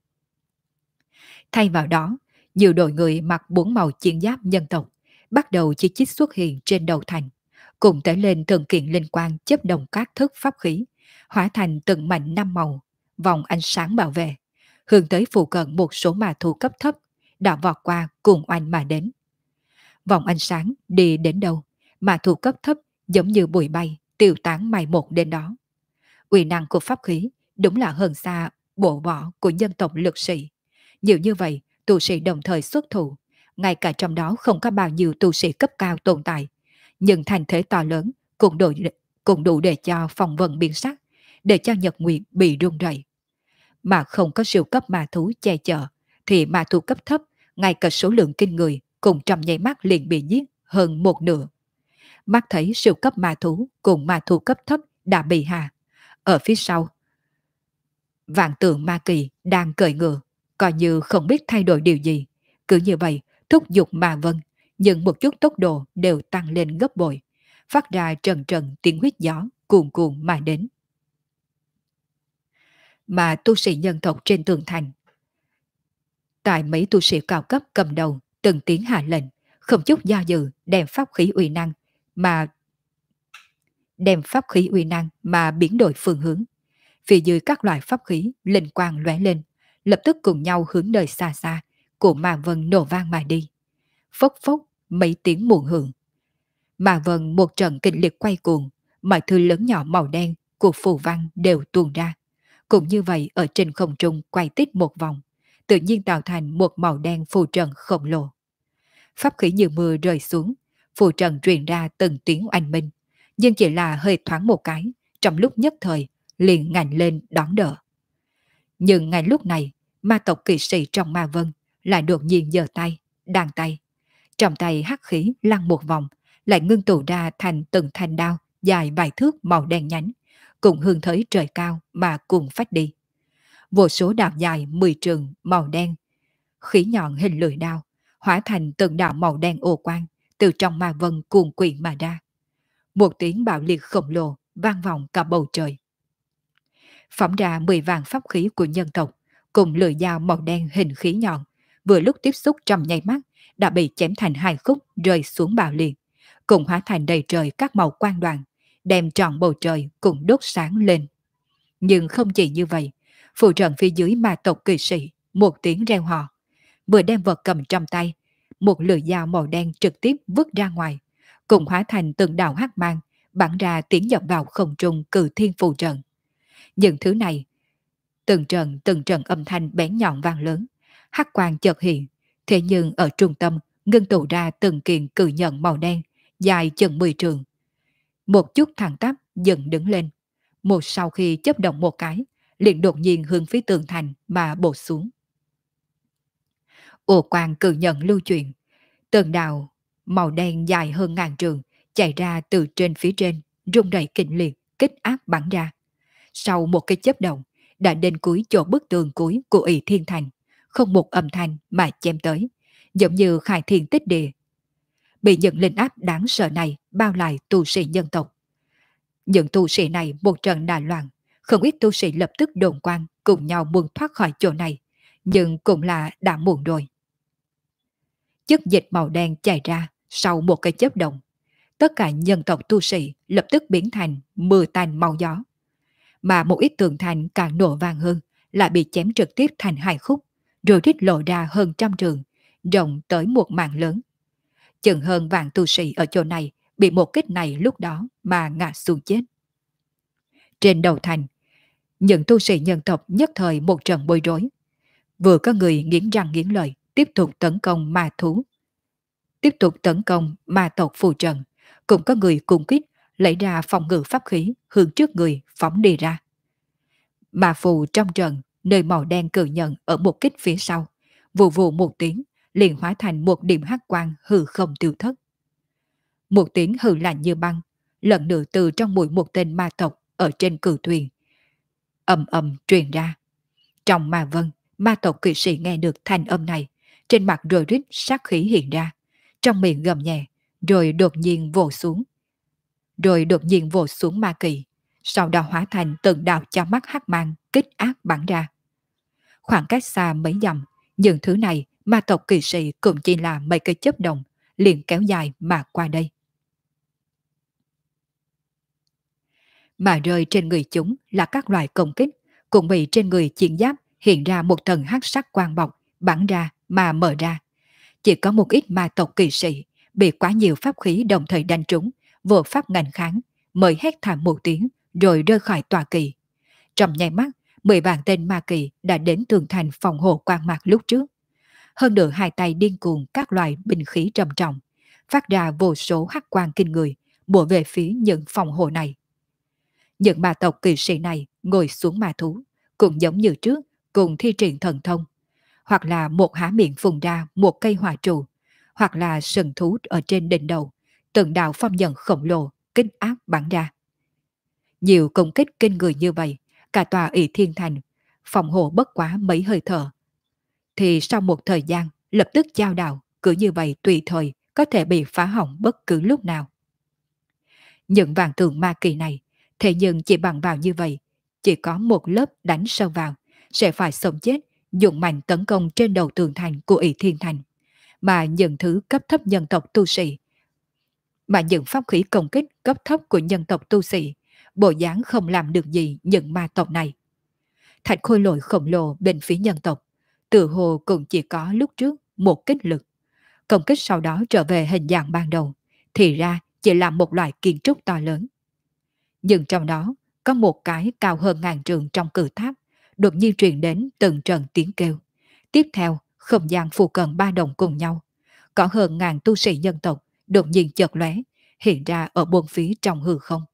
Thay vào đó, nhiều đội người mặc 4 màu chiến giáp nhân tộc bắt đầu chỉ chít xuất hiện trên đầu thành, cùng tới lên từng kiện linh quang chấp đồng các thức pháp khí, hóa thành từng mảnh 5 màu, vòng ánh sáng bảo vệ, hướng tới phụ cận một số ma thú cấp thấp, đã vọt qua cùng oanh mà đến. Vòng ánh sáng đi đến đâu, ma thú cấp thấp giống như bụi bay, tiêu tán mày một đến đó. Uy năng của pháp khí đúng là hơn xa bộ võ của nhân tộc lực sĩ. Nhiều như vậy, tu sĩ đồng thời xuất thủ, ngay cả trong đó không có bao nhiêu tu sĩ cấp cao tồn tại, nhưng thành thế to lớn cũng đủ để cho phong vân biến sắc, để cho Nhật Nguyệt bị rung rẩy. Mà không có siêu cấp ma thú che chở, thì ma thú cấp thấp, ngay cả số lượng kinh người cùng trong nháy mắt liền bị giết hơn một nửa. Mắt thấy siêu cấp ma thú cùng ma thú cấp thấp đã bị hạ. Ở phía sau, vạn tượng ma kỳ đang cởi ngựa, coi như không biết thay đổi điều gì. Cứ như vậy, thúc giục mà vân, nhưng một chút tốc độ đều tăng lên gấp bội, phát ra trần trần tiếng huyết gió cuồn cuộn mà đến. Mà tu sĩ nhân tộc trên tường thành, tại mấy tu sĩ cao cấp cầm đầu, từng tiếng hạ lệnh, không chút do dự đem pháp khí uy năng mà biến đổi phương hướng. Phía dưới các loại pháp khí linh quang lóe lên, lập tức cùng nhau hướng nơi xa xa của mà vân nổ vang mà đi. Phốc phốc mấy tiếng muộn hưởng. Mà vân một trận kịch liệt quay cuồng, mọi thứ lớn nhỏ màu đen của phù văn đều tuôn ra. Cũng như vậy ở trên không trung quay tít một vòng, tự nhiên tạo thành một màu đen phù trần khổng lồ. Pháp khí như mưa rơi xuống, phù trần truyền ra từng tiếng oanh minh, nhưng chỉ là hơi thoáng một cái, trong lúc nhất thời liền ngành lên đón đỡ. Nhưng ngay lúc này, ma tộc kỵ sĩ trong ma vân lại đột nhiên giơ tay, đàn tay. Trong tay hắc khí lăn một vòng, lại ngưng tụ ra thành từng thanh đao dài vài thước màu đen nhánh, cùng hướng tới trời cao mà cùng phách đi. Vô số đạo dài 10 trường màu đen, khí nhọn hình lưỡi đao, hóa thành từng đạo màu đen ô quang từ trong ma vân cuồn quyện mà ra. Một tiếng bạo liệt khổng lồ vang vọng cả bầu trời. Phóng ra 10 vạn pháp khí của nhân tộc cùng lưỡi dao màu đen hình khí nhọn, vừa lúc tiếp xúc trong nháy mắt đã bị chém thành hai khúc rơi xuống bạo liệt, cùng hóa thành đầy trời các màu quang đoàn, đem trọn bầu trời cùng đốt sáng lên. Nhưng không chỉ như vậy, phù trận phía dưới ma tộc kỵ sĩ một tiếng reo hò, vừa đem vật cầm trong tay, một lưỡi dao màu đen trực tiếp vứt ra ngoài, cùng hóa thành từng đạo hắc mang bắn ra tiến nhập vào không trung cử thiên phù trận. Những thứ này, từng trận âm thanh bén nhọn vang lớn, hắc quang chợt hiện, thế nhưng ở trung tâm ngưng tụ ra từng kiện cự nhận màu đen, dài chừng 10 trường. Một chút thẳng tắp dần đứng lên, một sau khi chấp động một cái, liền đột nhiên hướng phía tường thành mà bổ xuống. Ồ quang cự nhận lưu chuyển, từng đạo màu đen dài hơn ngàn trường chạy ra từ trên phía trên, rung rẩy kịch liệt, kích áp bắn ra. Sau một cái chớp động, đã đến cuối chỗ bức tường cuối của ỷ thiên thành, không một âm thanh mà chém tới, giống như khai thiên tích địa. Bị những linh áp đáng sợ này bao lại tu sĩ nhân tộc. Những tu sĩ này một trận đại loạn, không ít tu sĩ lập tức đồn quan cùng nhau muốn thoát khỏi chỗ này, nhưng cũng là đã muộn rồi. Chất dịch màu đen chảy ra sau một cái chớp động, tất cả nhân tộc tu sĩ lập tức biến thành mưa tàn màu gió. mà một ít tường thành càng nổ vang hơn lại bị chém trực tiếp thành hai khúc, rồi rít lộ ra hơn trăm trường, rộng tới một mảng lớn. Chừng hơn vạn tu sĩ ở chỗ này bị một kích này lúc đó mà ngã xuống chết. Trên đầu thành, những tu sĩ nhân tộc nhất thời một trận bối rối. Vừa có người nghiến răng nghiến lợi, tiếp tục tấn công ma thú, tiếp tục tấn công ma tộc phù trần, cũng có người cùng kích lấy ra phòng ngự pháp khí hướng trước người phóng đi ra. Ma phù trong trận, nơi màu đen cự nhận ở một kích phía sau, vù vù một tiếng, liền hóa thành một điểm hắc quang hư không tiêu thất. Một tiếng hư lạnh như băng, lần nữa từ trong mũi một tên ma tộc ở trên cử thuyền ầm ầm truyền ra. Trong ma vân, ma tộc kỵ sĩ nghe được thanh âm này, trên mặt rời rít sát khí hiện ra, trong miệng gầm nhẹ, rồi đột nhiên vồ xuống ma kỳ, sau đó hóa thành từng đạo cho mắt hắc mang kích ác bắn ra. Khoảng cách xa mấy dặm, những thứ này ma tộc kỵ sĩ cũng chỉ là mấy cây chớp đồng, liền kéo dài mà qua đây. Mà rơi trên người chúng là các loại công kích, cũng bị trên người chiến giáp hiện ra một tầng hắc sắc quang bọc, bắn ra mà mở ra. Chỉ có một ít ma tộc kỵ sĩ bị quá nhiều pháp khí đồng thời đánh trúng, vô pháp ngăn kháng, mới hét thảm một tiếng rồi rơi khỏi tòa kỳ. Trong nháy mắt, 10 vạn tên ma kỳ đã đến tường thành phòng hộ quan mạc lúc trước. Hơn nữa hai tay điên cuồng các loại binh khí trầm trọng, phát ra vô số hắc quang kinh người, bủa về phía những phòng hộ này. Những ma tộc kỵ sĩ này ngồi xuống ma thú, cũng giống như trước, cùng thi triển thần thông, hoặc là một há miệng phun ra một cây hỏa trụ, hoặc là sừng thú ở trên đỉnh đầu, từng đạo phong nhận khổng lồ, kinh áp bắn ra. Nhiều công kích kinh người như vậy, cả tòa ỷ thiên thành, phòng hộ bất quá mấy hơi thở. Thì sau một thời gian, lập tức chao đảo, cứ như vậy tùy thời, có thể bị phá hỏng bất cứ lúc nào. Những vạn tượng ma kỳ này, thế nhưng chỉ bằng vào như vậy, chỉ có một lớp đánh sâu vào, sẽ phải sống chết, dùng mạnh tấn công trên đầu tường thành của ỷ thiên thành. Mà những thứ cấp thấp nhân tộc tu sĩ, mà những pháp khí công kích cấp thấp của nhân tộc tu sĩ, bộ dáng không làm được gì những ma tộc này. Thạch khôi lỗi khổng lồ bên phía nhân tộc, tự hồ cũng chỉ có lúc trước một kích lực. Công kích sau đó trở về hình dạng ban đầu, thì ra chỉ là một loại kiến trúc to lớn. Nhưng trong đó có một cái cao hơn ngàn trượng trong cử tháp, đột nhiên truyền đến từng trận tiếng kêu. Tiếp theo, không gian phù cận ba đồng cùng nhau. Có hơn ngàn tu sĩ nhân tộc đột nhiên chợt lóe, hiện ra ở bốn phía trong hư không.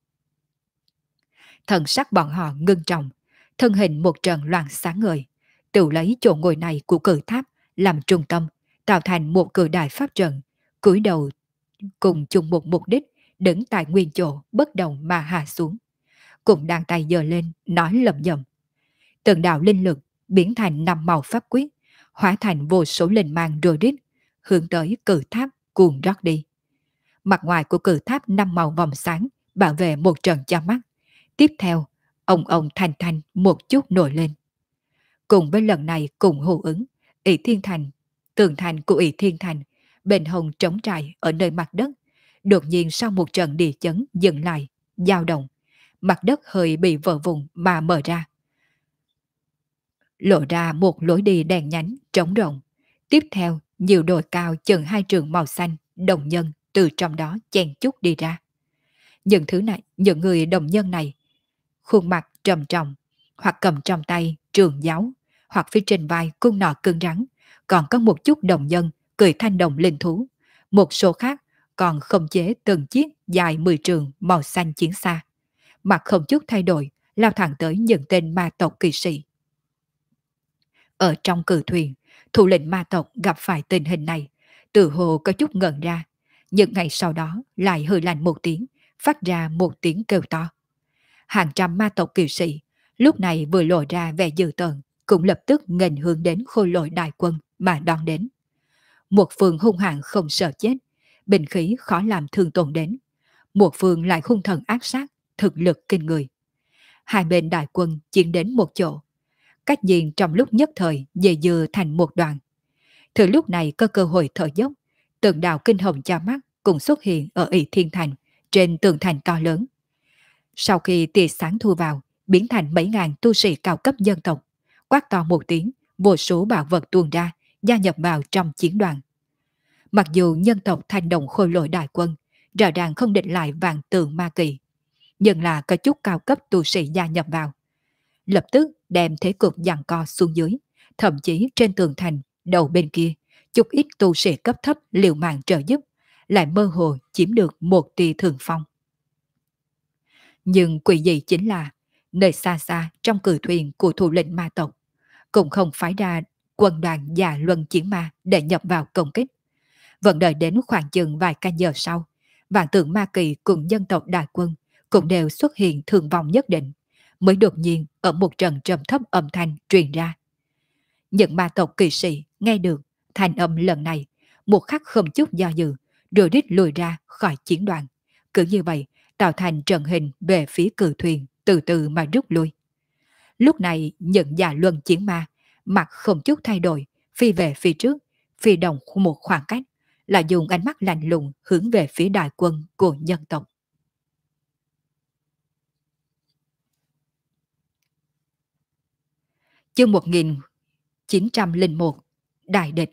Thần sắc bọn họ ngưng trọng, thân hình một trận loạn sáng ngời, tự lấy chỗ ngồi này của cử tháp làm trung tâm, tạo thành một cử đại pháp trận, cúi đầu cùng chung một mục đích, đứng tại nguyên chỗ bất động mà hạ xuống. Cùng đang tay giơ lên, nói lẩm nhẩm. Từng đạo linh lực biến thành 5 màu pháp quyết, hóa thành vô số linh mang rồi rít, hướng tới cử tháp cuồng rót đi. Mặt ngoài của cử tháp 5 màu vòng sáng bảo vệ một trận cho mắt. Tiếp theo, ông thanh thanh một chút nổi lên. Cùng với lần này cùng hô ứng, ỷ thiên thành, tường thành của ỷ thiên thành, bên hông trống trải ở nơi mặt đất, đột nhiên sau một trận địa chấn dừng lại, dao động, mặt đất hơi bị vỡ vụn mà mở ra. Lộ ra một lối đi đèn nhánh, trống rộng. Tiếp theo, nhiều đồi cao chừng 2 trượng màu xanh, đồng nhân từ trong đó chen chúc đi ra. Những thứ này, những người đồng nhân này, khuôn mặt trầm trọng, hoặc cầm trong tay trường giáo, hoặc phía trên vai cung nọ cứng rắn, còn có một chút đồng nhân cười thanh đồng linh thú. Một số khác còn khống chế từng chiếc dài 10 trường màu xanh chiến xa. Mặt không chút thay đổi, lao thẳng tới những tên ma tộc kỳ sĩ. Ở trong cử thuyền, thủ lĩnh ma tộc gặp phải tình hình này, tự hồ có chút ngẩn ra, nhưng ngày sau đó lại hơi lạnh một tiếng, phát ra một tiếng kêu to. Hàng trăm ma tộc kiều sĩ lúc này vừa lộ ra vẻ dữ tợn, cũng lập tức nghênh hướng đến khôi lỗi đại quân mà đón đến. Một phương hung hãn không sợ chết, binh khí khó làm thương tổn đến. Một phương lại hung thần ác sát, thực lực kinh người. Hai bên đại quân chiến đến một chỗ, cách nhiên trong lúc nhất thời dề dừa thành một đoàn. Từ lúc này có cơ hội thở dốc, từng đạo kinh hồng cha mắt cũng xuất hiện ở ỷ thiên thành, trên tường thành to lớn. Sau khi tia sáng thu vào, biến thành mấy ngàn tu sĩ cao cấp dân tộc. Quát to một tiếng, vô số bảo vật tuôn ra, gia nhập vào trong chiến đoàn. Mặc dù nhân tộc Thanh Đồng khôi lỗi đại quân rõ ràng không địch lại vạn tượng ma kỳ, nhưng là có chút cao cấp tu sĩ gia nhập vào, lập tức đem thế cục giằng co xuống dưới, thậm chí trên tường thành đầu bên kia, chút ít tu sĩ cấp thấp liều mạng trợ giúp, lại mơ hồ chiếm được một tia thường phong. Nhưng quỷ dị chính là, nơi xa xa trong cử thuyền của thủ lĩnh ma tộc, cũng không phái ra quân đoàn già luân chiến ma để nhập vào công kích. Vẫn đợi đến khoảng chừng vài canh giờ sau, vạn tượng ma kỳ cùng dân tộc đại quân cũng đều xuất hiện thương vong nhất định, mới đột nhiên ở một trận trầm thấp âm thanh truyền ra. Những ma tộc kỳ sĩ nghe được thanh âm lần này, một khắc không chút do dự, rồi rít lùi ra khỏi chiến đoàn. Cứ như vậy, tạo thành trận hình về phía cử thuyền, từ từ mà rút lui. Lúc này, những già luân chiến ma, mặt không chút thay đổi, phi về phía trước, phi đồng một khoảng cách, là dùng ánh mắt lạnh lùng hướng về phía đại quân của nhân tộc. Chương 1901, Đại địch.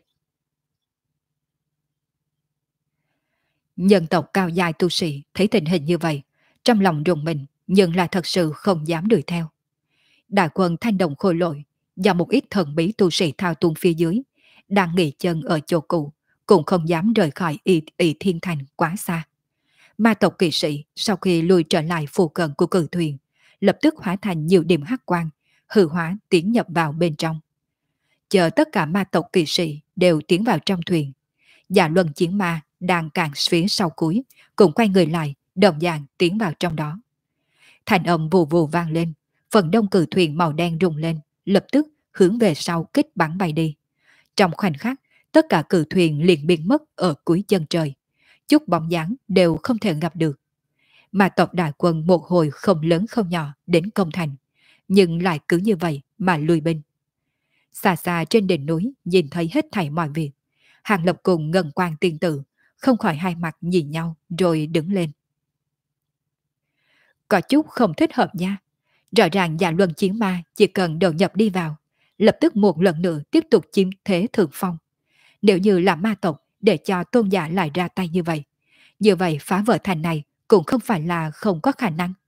Nhân tộc cao dài tu sĩ thấy tình hình như vậy, trong lòng rùng mình, nhưng lại thật sự không dám đuổi theo. Đại quân Thanh Đồng khôi lỗi và một ít thần bí tu sĩ thao túng phía dưới, đang nghỉ chân ở chỗ cũ, cũng không dám rời khỏi ỷ thiên thành quá xa. Ma tộc kỵ sĩ sau khi lùi trở lại phù cận của cử thuyền, lập tức hóa thành nhiều điểm hắc quang, hư hóa tiến nhập vào bên trong. Chờ tất cả ma tộc kỵ sĩ đều tiến vào trong thuyền, Dạ Luân chiến ma đang càng phía sau cuối, cũng quay người lại, đồng dạng tiến vào trong đó. Thành âm vù vù vang lên, phần đông cử thuyền màu đen rung lên, lập tức hướng về sau kích bắn bay đi. Trong khoảnh khắc, tất cả cử thuyền liền biến mất ở cuối chân trời, chút bóng dáng đều không thể gặp được. Mà tộc đại quân một hồi không lớn không nhỏ đến công thành, nhưng lại cứ như vậy mà lùi binh. Xa xa trên đỉnh núi nhìn thấy hết thảy mọi việc, Hàng Lập cùng Ngân Quang tiên tử không khỏi hai mặt nhìn nhau rồi đứng lên. Có chút không thích hợp nha. Rõ ràng Dạ Luân chiến ma chỉ cần đầu nhập đi vào, lập tức một lần nữa tiếp tục chiếm thế thượng phong. Nếu như là ma tộc để cho tôn giả lại ra tay như vậy phá vỡ thành này cũng không phải là không có khả năng.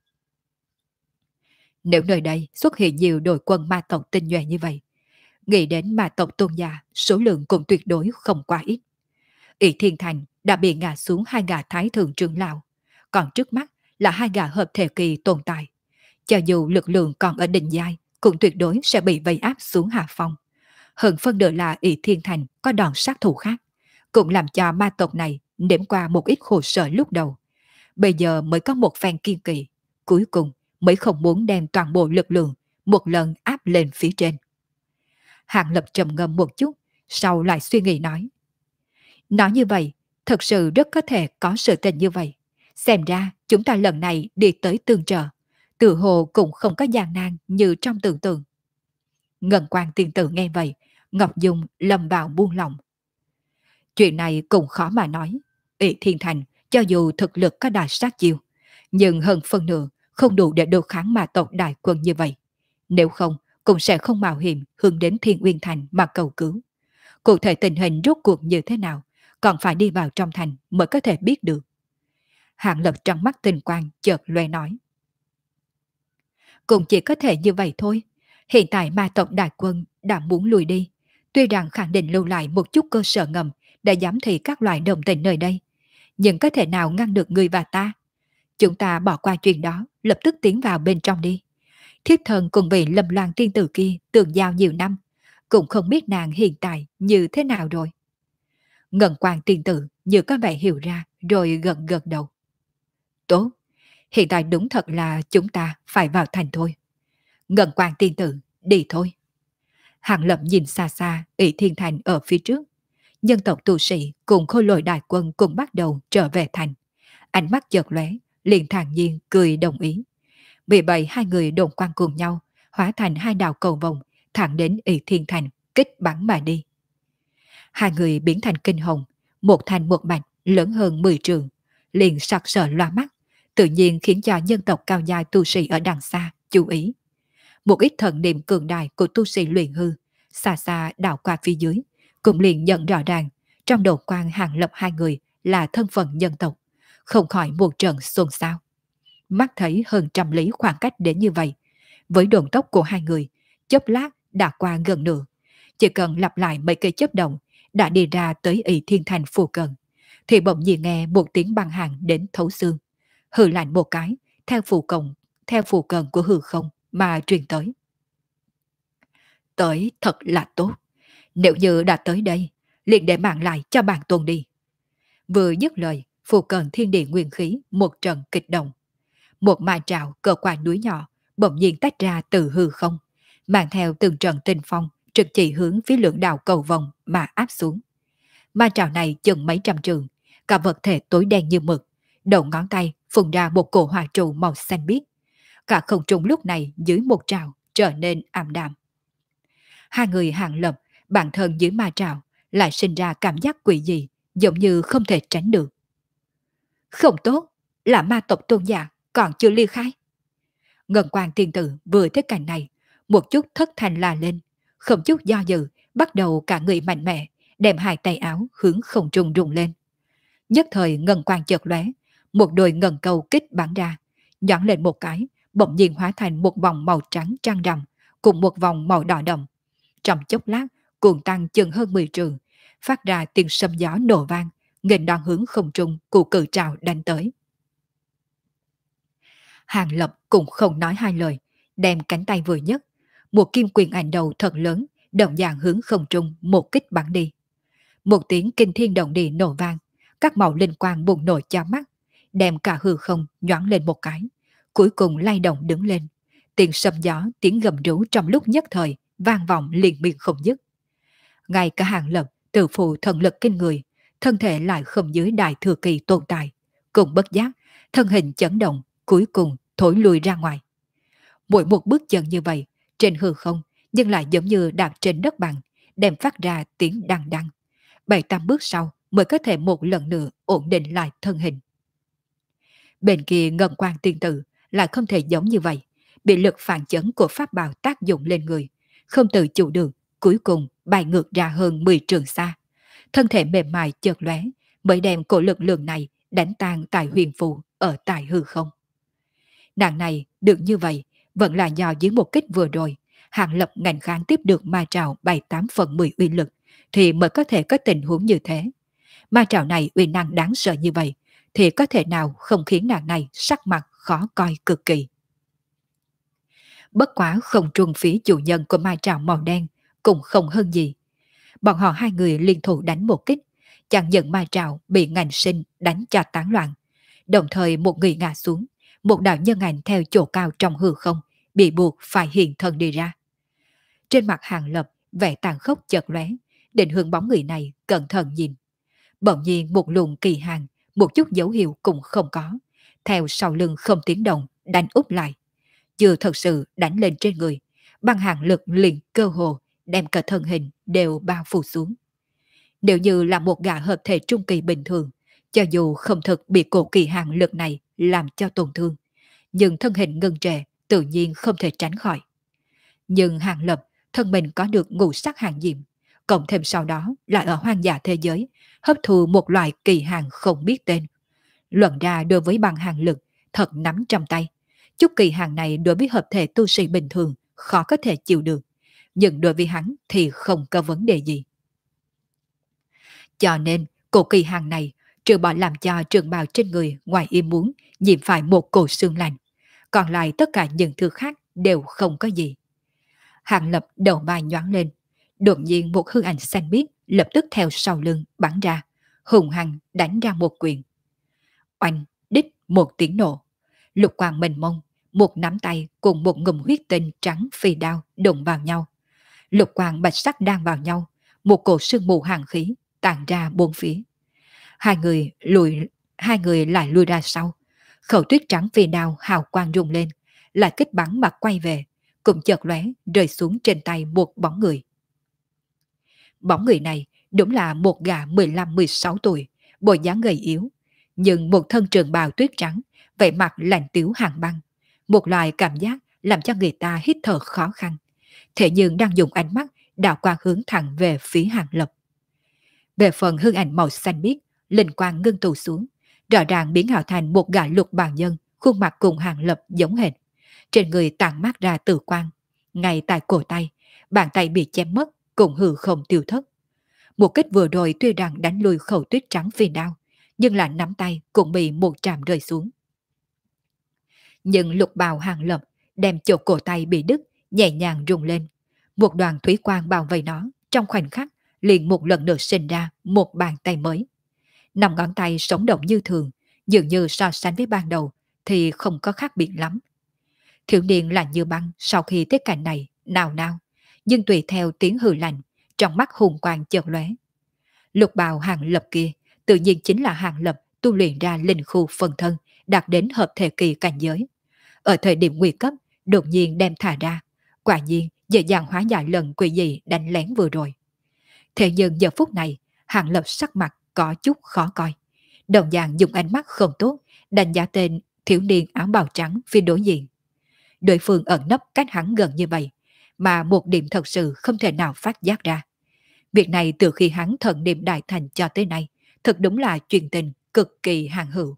Nếu nơi đây xuất hiện nhiều đội quân ma tộc tinh nhuệ như vậy, nghĩ đến ma tộc tôn giả, số lượng cũng tuyệt đối không quá ít. ỷ Thiên Thành đã bị ngã xuống hai gã thái thượng trưởng lão, còn trước mắt là hai gã hợp thể kỳ tồn tại. Cho dù lực lượng còn ở đỉnh giai, cũng tuyệt đối sẽ bị vây áp xuống hạ phong. Hơn phân nửa là ỷ Thiên Thành có đòn sát thủ khác, cũng làm cho ma tộc này nếm qua một ít khổ sở lúc đầu. Bây giờ mới có một phen kiên kỳ, cuối cùng mới không muốn đem toàn bộ lực lượng một lần áp lên phía trên. Hàng Lập trầm ngâm một chút, sau lại suy nghĩ nói. Nói như vậy, thật sự rất có thể có sự tình như vậy. Xem ra chúng ta lần này đi tới tương trợ, tự hồ cũng không có gian nan như trong tưởng tượng. Ngân Quang tiên tử nghe vậy, Ngọc Dung lâm vào buông lòng. Chuyện này cũng khó mà nói. ỷ Thiên Thành cho dù thực lực có đại sát chiêu, nhưng hơn phân nửa không đủ để đối kháng ma tộc đại quân như vậy. Nếu không, cũng sẽ không mạo hiểm hướng đến Thiên Uyên Thành mà cầu cứu. Cụ thể tình hình rốt cuộc như thế nào, còn phải đi vào trong thành mới có thể biết được. Hạng Lập trong mắt tinh quang chợt loe nói. Cũng chỉ có thể như vậy thôi. Hiện tại ma tộc đại quân đã muốn lùi đi. Tuy rằng khẳng định lưu lại một chút cơ sở ngầm để giám thị các loại đồng tình nơi đây, nhưng có thể nào ngăn được người và ta? Chúng ta bỏ qua chuyện đó, lập tức tiến vào bên trong đi. Thiếp thần cùng vị Lâm Loan tiên tử kia tường giao nhiều năm, cũng không biết nàng hiện tại như thế nào rồi. Ngân Quang tiên tử như có vẻ hiểu ra rồi gật gật đầu. Tốt, hiện tại đúng thật là chúng ta phải vào thành thôi. Ngân Quang tiên tử, đi thôi. Hàng Lập nhìn xa xa ỷ Thiên Thành ở phía trước. Nhân tộc tu sĩ cùng khôi lỗi đại quân cùng bắt đầu trở về thành. Ánh mắt chợt lóe, liền thản nhiên cười đồng ý. Vì vậy hai người đồn quang cùng nhau, hóa thành hai đạo cầu vồng, thẳng đến ỷ Thiên Thành, kích bắn mà đi. Hai người biến thành kinh hồng, một thành một bạch, lớn hơn 10 trường, liền sặc sỡ loa mắt, tự nhiên khiến cho nhân tộc cao dài tu sĩ ở đằng xa chú ý Một ít thần niệm cường đại của tu sĩ luyện hư, xa xa đảo qua phía dưới, cũng liền nhận rõ ràng, trong đầu quan Hàng Lập hai người là thân phận nhân tộc, không khỏi một trận xôn xao. Mắt thấy hơn trăm lý khoảng cách đến như vậy, với độn tốc của hai người, chớp lát đã qua gần nửa, chỉ cần lặp lại mấy cây chớp động đã đi ra tới Ỷ Thiên Thành phù cận, thì bỗng nhiên nghe một tiếng băng hàng đến thấu xương, hừ lạnh một cái, theo phù cận của hư không mà truyền tới. Tới thật là tốt, nếu như đã tới đây, liền để mạng lại cho bản tôn đi. Vừa dứt lời, phù cận thiên địa nguyên khí một trận kịch động. Một ma trào cờ quả núi nhỏ bỗng nhiên tách ra từ hư không, mang theo từng trận tinh phong trực chỉ hướng phía lượng đạo cầu vòng mà áp xuống. Ma trào này chừng mấy trăm trường, cả vật thể tối đen như mực, đầu ngón tay phun ra một cổ hỏa trụ màu xanh biếc. Cả không trung lúc này dưới một trào trở nên ảm đạm. Hai người Hàng Lập, bản thân dưới ma trào, lại sinh ra cảm giác quỷ dị, giống như không thể tránh được. Không tốt, là ma tộc tôn giả, còn chưa ly khai. Ngân Quang tiên tử vừa thấy cảnh này, một chút thất thanh la lên, không chút do dự, bắt đầu cả người mạnh mẽ, đem hai tay áo hướng không trung rung lên. Nhất thời ngân quang chợt lóe, một đôi ngân câu kích bắn ra, nhọn lên một cái, bỗng nhiên hóa thành một vòng màu trắng trăng rằm, cùng một vòng màu đỏ đậm. Trong chốc lát, cuồng tăng chừng hơn 10 trường, phát ra tiếng sấm gió nổ vang, nghênh đón hướng không trung của cự trào đánh tới. Hàng Lập cũng không nói hai lời, đem cánh tay vừa nhấc, một kim quyền ảnh đầu thật lớn, đồng dạng hướng không trung một kích bắn đi. Một tiếng kinh thiên động địa nổ vang, các màu linh quang bùng nổ cho mắt, đem cả hư không nhoáng lên một cái, cuối cùng lay động đứng lên. Tiếng sấm gió, tiếng gầm rú trong lúc nhất thời vang vọng liên miên không dứt. Ngay cả Hàng Lập tự phụ thần lực kinh người, thân thể lại không dưới đại thừa kỳ tồn tại, cùng bất giác thân hình chấn động, cuối cùng thổi lùi ra ngoài. Mỗi một bước chân như vậy trên hư không, nhưng lại giống như đạp trên đất bằng, đem phát ra tiếng đăng đăng. 7-8 bước sau mới có thể một lần nữa ổn định lại thân hình. Bên kia Ngân Quang tiên tử lại không thể giống như vậy, bị lực phản chấn của pháp bảo tác dụng lên người, không tự chủ được, cuối cùng bay ngược ra hơn 10 trường xa. Thân thể mềm mại chợt lóe, mới đem cổ lực lượng này đánh tan tại huyền phù ở tại hư không. Nàng này được như vậy, vẫn là nhờ dưới một kích vừa rồi, Hàng Lập ngành kháng tiếp được ma trào 7-8/10 uy lực, thì mới có thể có tình huống như thế. Ma trào này uy năng đáng sợ như vậy, thì có thể nào không khiến nàng này sắc mặt khó coi cực kỳ. Bất quá không trung phía chủ nhân của ma trào màu đen, cũng không hơn gì. Bọn họ hai người liên thủ đánh một kích, chẳng những ma trào bị ngành sinh đánh cho tán loạn. Đồng thời một người ngã xuống, một đạo nhân ảnh theo chỗ cao trong hư không, bị buộc phải hiện thân đi ra. Trên mặt Hàng Lập, vẻ tàn khốc chợt lóe, định hướng bóng người này cẩn thận nhìn. Bỗng nhiên một luồng kỳ hàng, một chút dấu hiệu cũng không có, theo sau lưng không tiếng động đánh úp lại. Chưa thật sự đánh lên trên người, băng hàng lực liền cơ hồ đem cả thân hình đều bao phủ xuống. Nếu như là một gã hợp thể trung kỳ bình thường, cho dù không thực bị cổ kỳ hàng lực này làm cho tổn thương, nhưng thân hình ngưng trệ tự nhiên không thể tránh khỏi. Nhưng Hàng Lập thân mình có được ngũ sắc hàng diệm, cộng thêm sau đó lại ở hoang dã thế giới hấp thu một loại kỳ hàng không biết tên. Luận ra đối với băng hàng lực thật nắm trong tay. Chút kỳ hàng này đối với hợp thể tu sĩ bình thường khó có thể chịu được, nhưng đối với hắn thì không có vấn đề gì. Cho nên cổ kỳ hàng này trừ bỏ làm cho trường bào trên người ngoài ý muốn nhiễm phải một cổ xương lạnh, còn lại tất cả những thứ khác đều không có gì. Hàng Lập đầu vai nhoáng lên, đột nhiên một hư ảnh xanh biếc lập tức theo sau lưng bắn ra, hùng hăng đánh ra một quyền. Oanh, đích một tiếng nổ, lục quang mênh mông, một nắm tay cùng một ngụm huyết tinh trắng phi đao đụng vào nhau. Lục quang bạch sắc đang vào nhau, một cổ sương mù hàng khí tản ra bốn phía. Hai người lại lùi ra sau. Khẩu tuyết trắng phi đao hào quang rung lên, lại kích bắn mà quay về, cùng chợt lóe rơi xuống trên tay một bóng người. Bóng người này đúng là một gã 15-16 tuổi, bộ dáng gầy yếu, nhưng một thân trường bào tuyết trắng, vẻ mặt lạnh tiếu hàng băng, một loại cảm giác làm cho người ta hít thở khó khăn. Thế nhưng đang dùng ánh mắt đảo qua hướng thẳng về phía Hàng Lập. Về phần hương ảnh màu xanh biếc, linh quang ngưng tụ xuống, rõ ràng biến ảo thành một gã lục bào nhân, khuôn mặt cùng Hàng Lập giống hệt. Trên người tản mát ra tử quang, ngay tại cổ tay, bàn tay bị chém mất, cùng hư không tiêu thất. Một kích vừa rồi tuy rằng đánh lui khẩu tuyết trắng phi đao, nhưng là nắm tay cũng bị một trạm rơi xuống. Nhưng lục bào Hàng Lập đem chỗ cổ tay bị đứt, nhẹ nhàng rung lên. Một đoàn thủy quang bao vây nó, trong khoảnh khắc liền một lần nữa sinh ra một bàn tay mới. Năm ngón tay sống động như thường, dường như so sánh với ban đầu thì không có khác biệt lắm. Thiếu niên lạnh như băng sau khi thấy cảnh này, nào nao, nhưng tùy theo tiếng hừ lạnh, trong mắt hùng quang chợt lóe. Lục bào Hàng Lập kia, tự nhiên chính là Hàng Lập tu luyện ra linh khu phân thân, đạt đến hợp thể kỳ cảnh giới. Ở thời điểm nguy cấp, đột nhiên đem thả ra, quả nhiên dễ dàng hóa giải lần quỷ dị đánh lén vừa rồi. Thế nhưng giờ phút này, Hàng Lập sắc mặt có chút khó coi. Đồng dạng dùng ánh mắt không tốt, đánh giá tên thiếu niên áo bào trắng phía đối diện. Đối phương ẩn nấp cách hắn gần như vậy, mà một điểm thật sự không thể nào phát giác ra. Việc này từ khi hắn thần niệm đại thành cho tới nay, thật đúng là chuyện tình cực kỳ hàng hữu.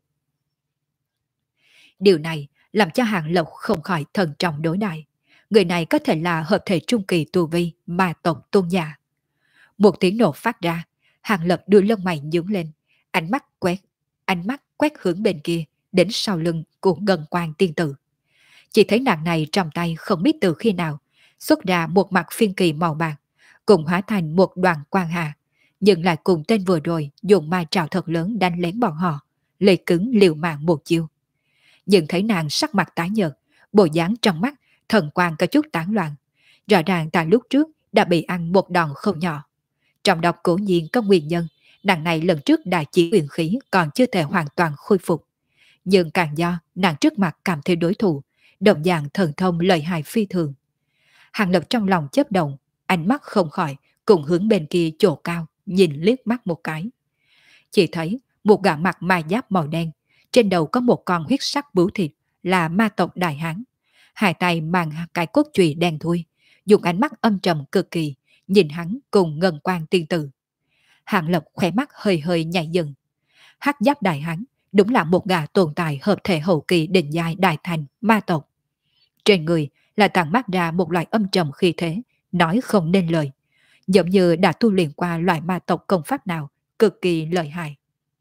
Điều này làm cho Hàng Lộc không khỏi thần trọng đối đại. Người này có thể là hợp thể trung kỳ tu vi ma tộc tôn giả. Một tiếng nổ phát ra, Hàng Lập đưa lông mày nhướng lên, ánh mắt quét hướng bên kia, đến sau lưng của Ngân Quang tiên tử. Chỉ thấy nàng này trong tay không biết từ khi nào, xuất ra một mặt phiên kỳ màu bạc, cùng hóa thành một đoàn quang hà, nhưng lại cùng tên vừa rồi dùng ma trảo thật lớn đánh lén bọn họ, lê cứng liều mạng một chiêu. Nhưng thấy nàng sắc mặt tái nhợt, bộ dáng trong mắt, thần quang có chút tán loạn. Rõ ràng tại lúc trước đã bị ăn một đòn không nhỏ. Trong độc cố nhiên có nguyên nhân, nàng này lần trước đại chỉ huyền khí còn chưa thể hoàn toàn khôi phục. Nhưng càng do nàng trước mặt cảm thấy đối thủ, đồng dạng thần thông lợi hại phi thường. Hàng Lập trong lòng chớp động, ánh mắt không khỏi cùng hướng bên kia chỗ cao, nhìn liếc mắt một cái. Chỉ thấy một gã mặt ma giáp màu đen, trên đầu có một con huyết sắc bướu thịt là ma tộc Đại Hán. Hai tay mang cái cốt chùy đen thui, dùng ánh mắt âm trầm cực kỳ, nhìn hắn cùng Ngân Quang tiên tử. Hàng Lập khỏe mắt hơi hơi nhảy dần. Hắc giáp Đại Hán đúng là một gã tồn tại hợp thể hậu kỳ đỉnh giai đại thành ma tộc. Trên người là tàn mắt ra một loại âm trầm khí thế, nói không nên lời, giống như đã tu luyện qua loại ma tộc công pháp nào cực kỳ lợi hại.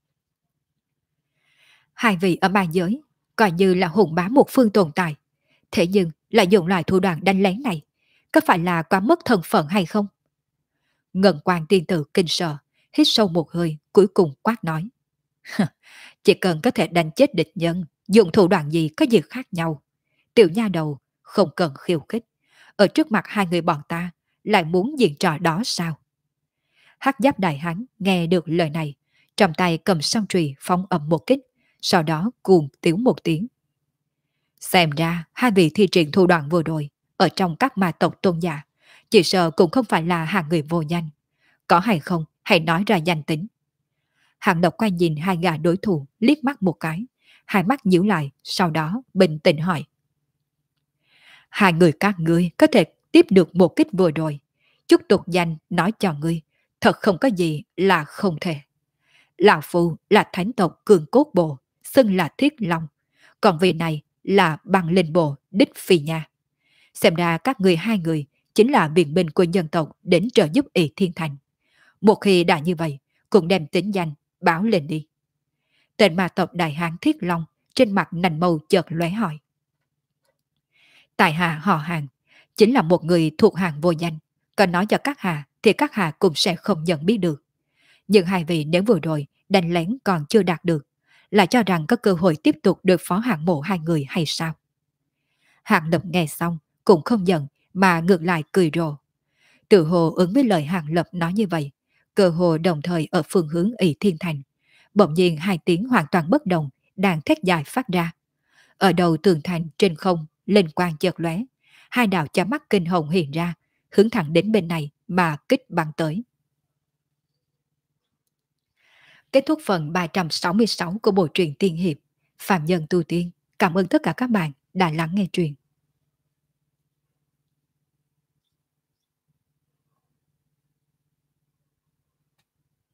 Hai vị ở ma giới coi như là hùng bá một phương tồn tại, thế nhưng lại dùng loại thủ đoạn đánh lén này, có phải là quá mất thân phận hay không? Ngân Quang tiên tử kinh sợ, hít sâu một hơi, cuối cùng quát nói: chỉ cần có thể đánh chết địch nhân, dùng thủ đoạn gì có gì khác nhau. Tiểu nha đầu, không cần khiêu khích. Ở trước mặt hai người bọn ta, lại muốn diễn trò đó sao? Hắc giáp đại hán nghe được lời này, trong tay cầm song chùy phóng ầm một kích, sau đó cuồng tiếu một tiếng. Xem ra hai vị thi triển thủ đoạn vừa rồi, ở trong các ma tộc tôn giả, chỉ sợ cũng không phải là hàng người vô danh. Có hay không, hãy nói ra danh tính. Hàng Độc quay nhìn hai gã đối thủ liếc mắt một cái, hai mắt nhíu lại, sau đó bình tĩnh hỏi: hai người các ngươi có thể tiếp được một kích vừa rồi, chút tục danh nói cho ngươi, thật không có gì là không thể. Lão Phu là thánh tộc cường cốt bộ, xưng là Thiết Long, còn vị này là băng linh bộ Đích Phi Nha. Xem ra các người hai người chính là viện binh của nhân tộc đến trợ giúp ỷ Thiên Thành. Một khi đã như vậy, cũng đem tính danh báo lên đi. Tên ma tộc Đại Hán Thiết Long trên mặt nành màu chợt lóe hỏi: tại hạ họ Hàng, chính là một người thuộc hàng vô danh, còn nói cho các hạ thì các hạ cũng sẽ không nhận biết được. Nhưng hai vị nếu vừa rồi đánh lén còn chưa đạt được, là cho rằng có cơ hội tiếp tục đối phó hạng mộ hai người hay sao? Hạng Lập nghe xong cũng không giận mà ngược lại cười rồ. Tự hồ ứng với lời Hạng Lập nói như vậy, cơ hồ đồng thời ở phương hướng ỷ Thiên Thành. Bỗng nhiên hai tiếng hoàn toàn bất đồng đang thét dài phát ra. Ở đầu tường thành trên không, lên quang chợt lóe, hai đạo chói mắt kinh hồng hiện ra, hướng thẳng đến bên này mà kích bắn tới. Kết thúc phần 366 của bộ truyện tiên hiệp Phạm Nhân Tu Tiên. Cảm ơn tất cả các bạn đã lắng nghe truyện.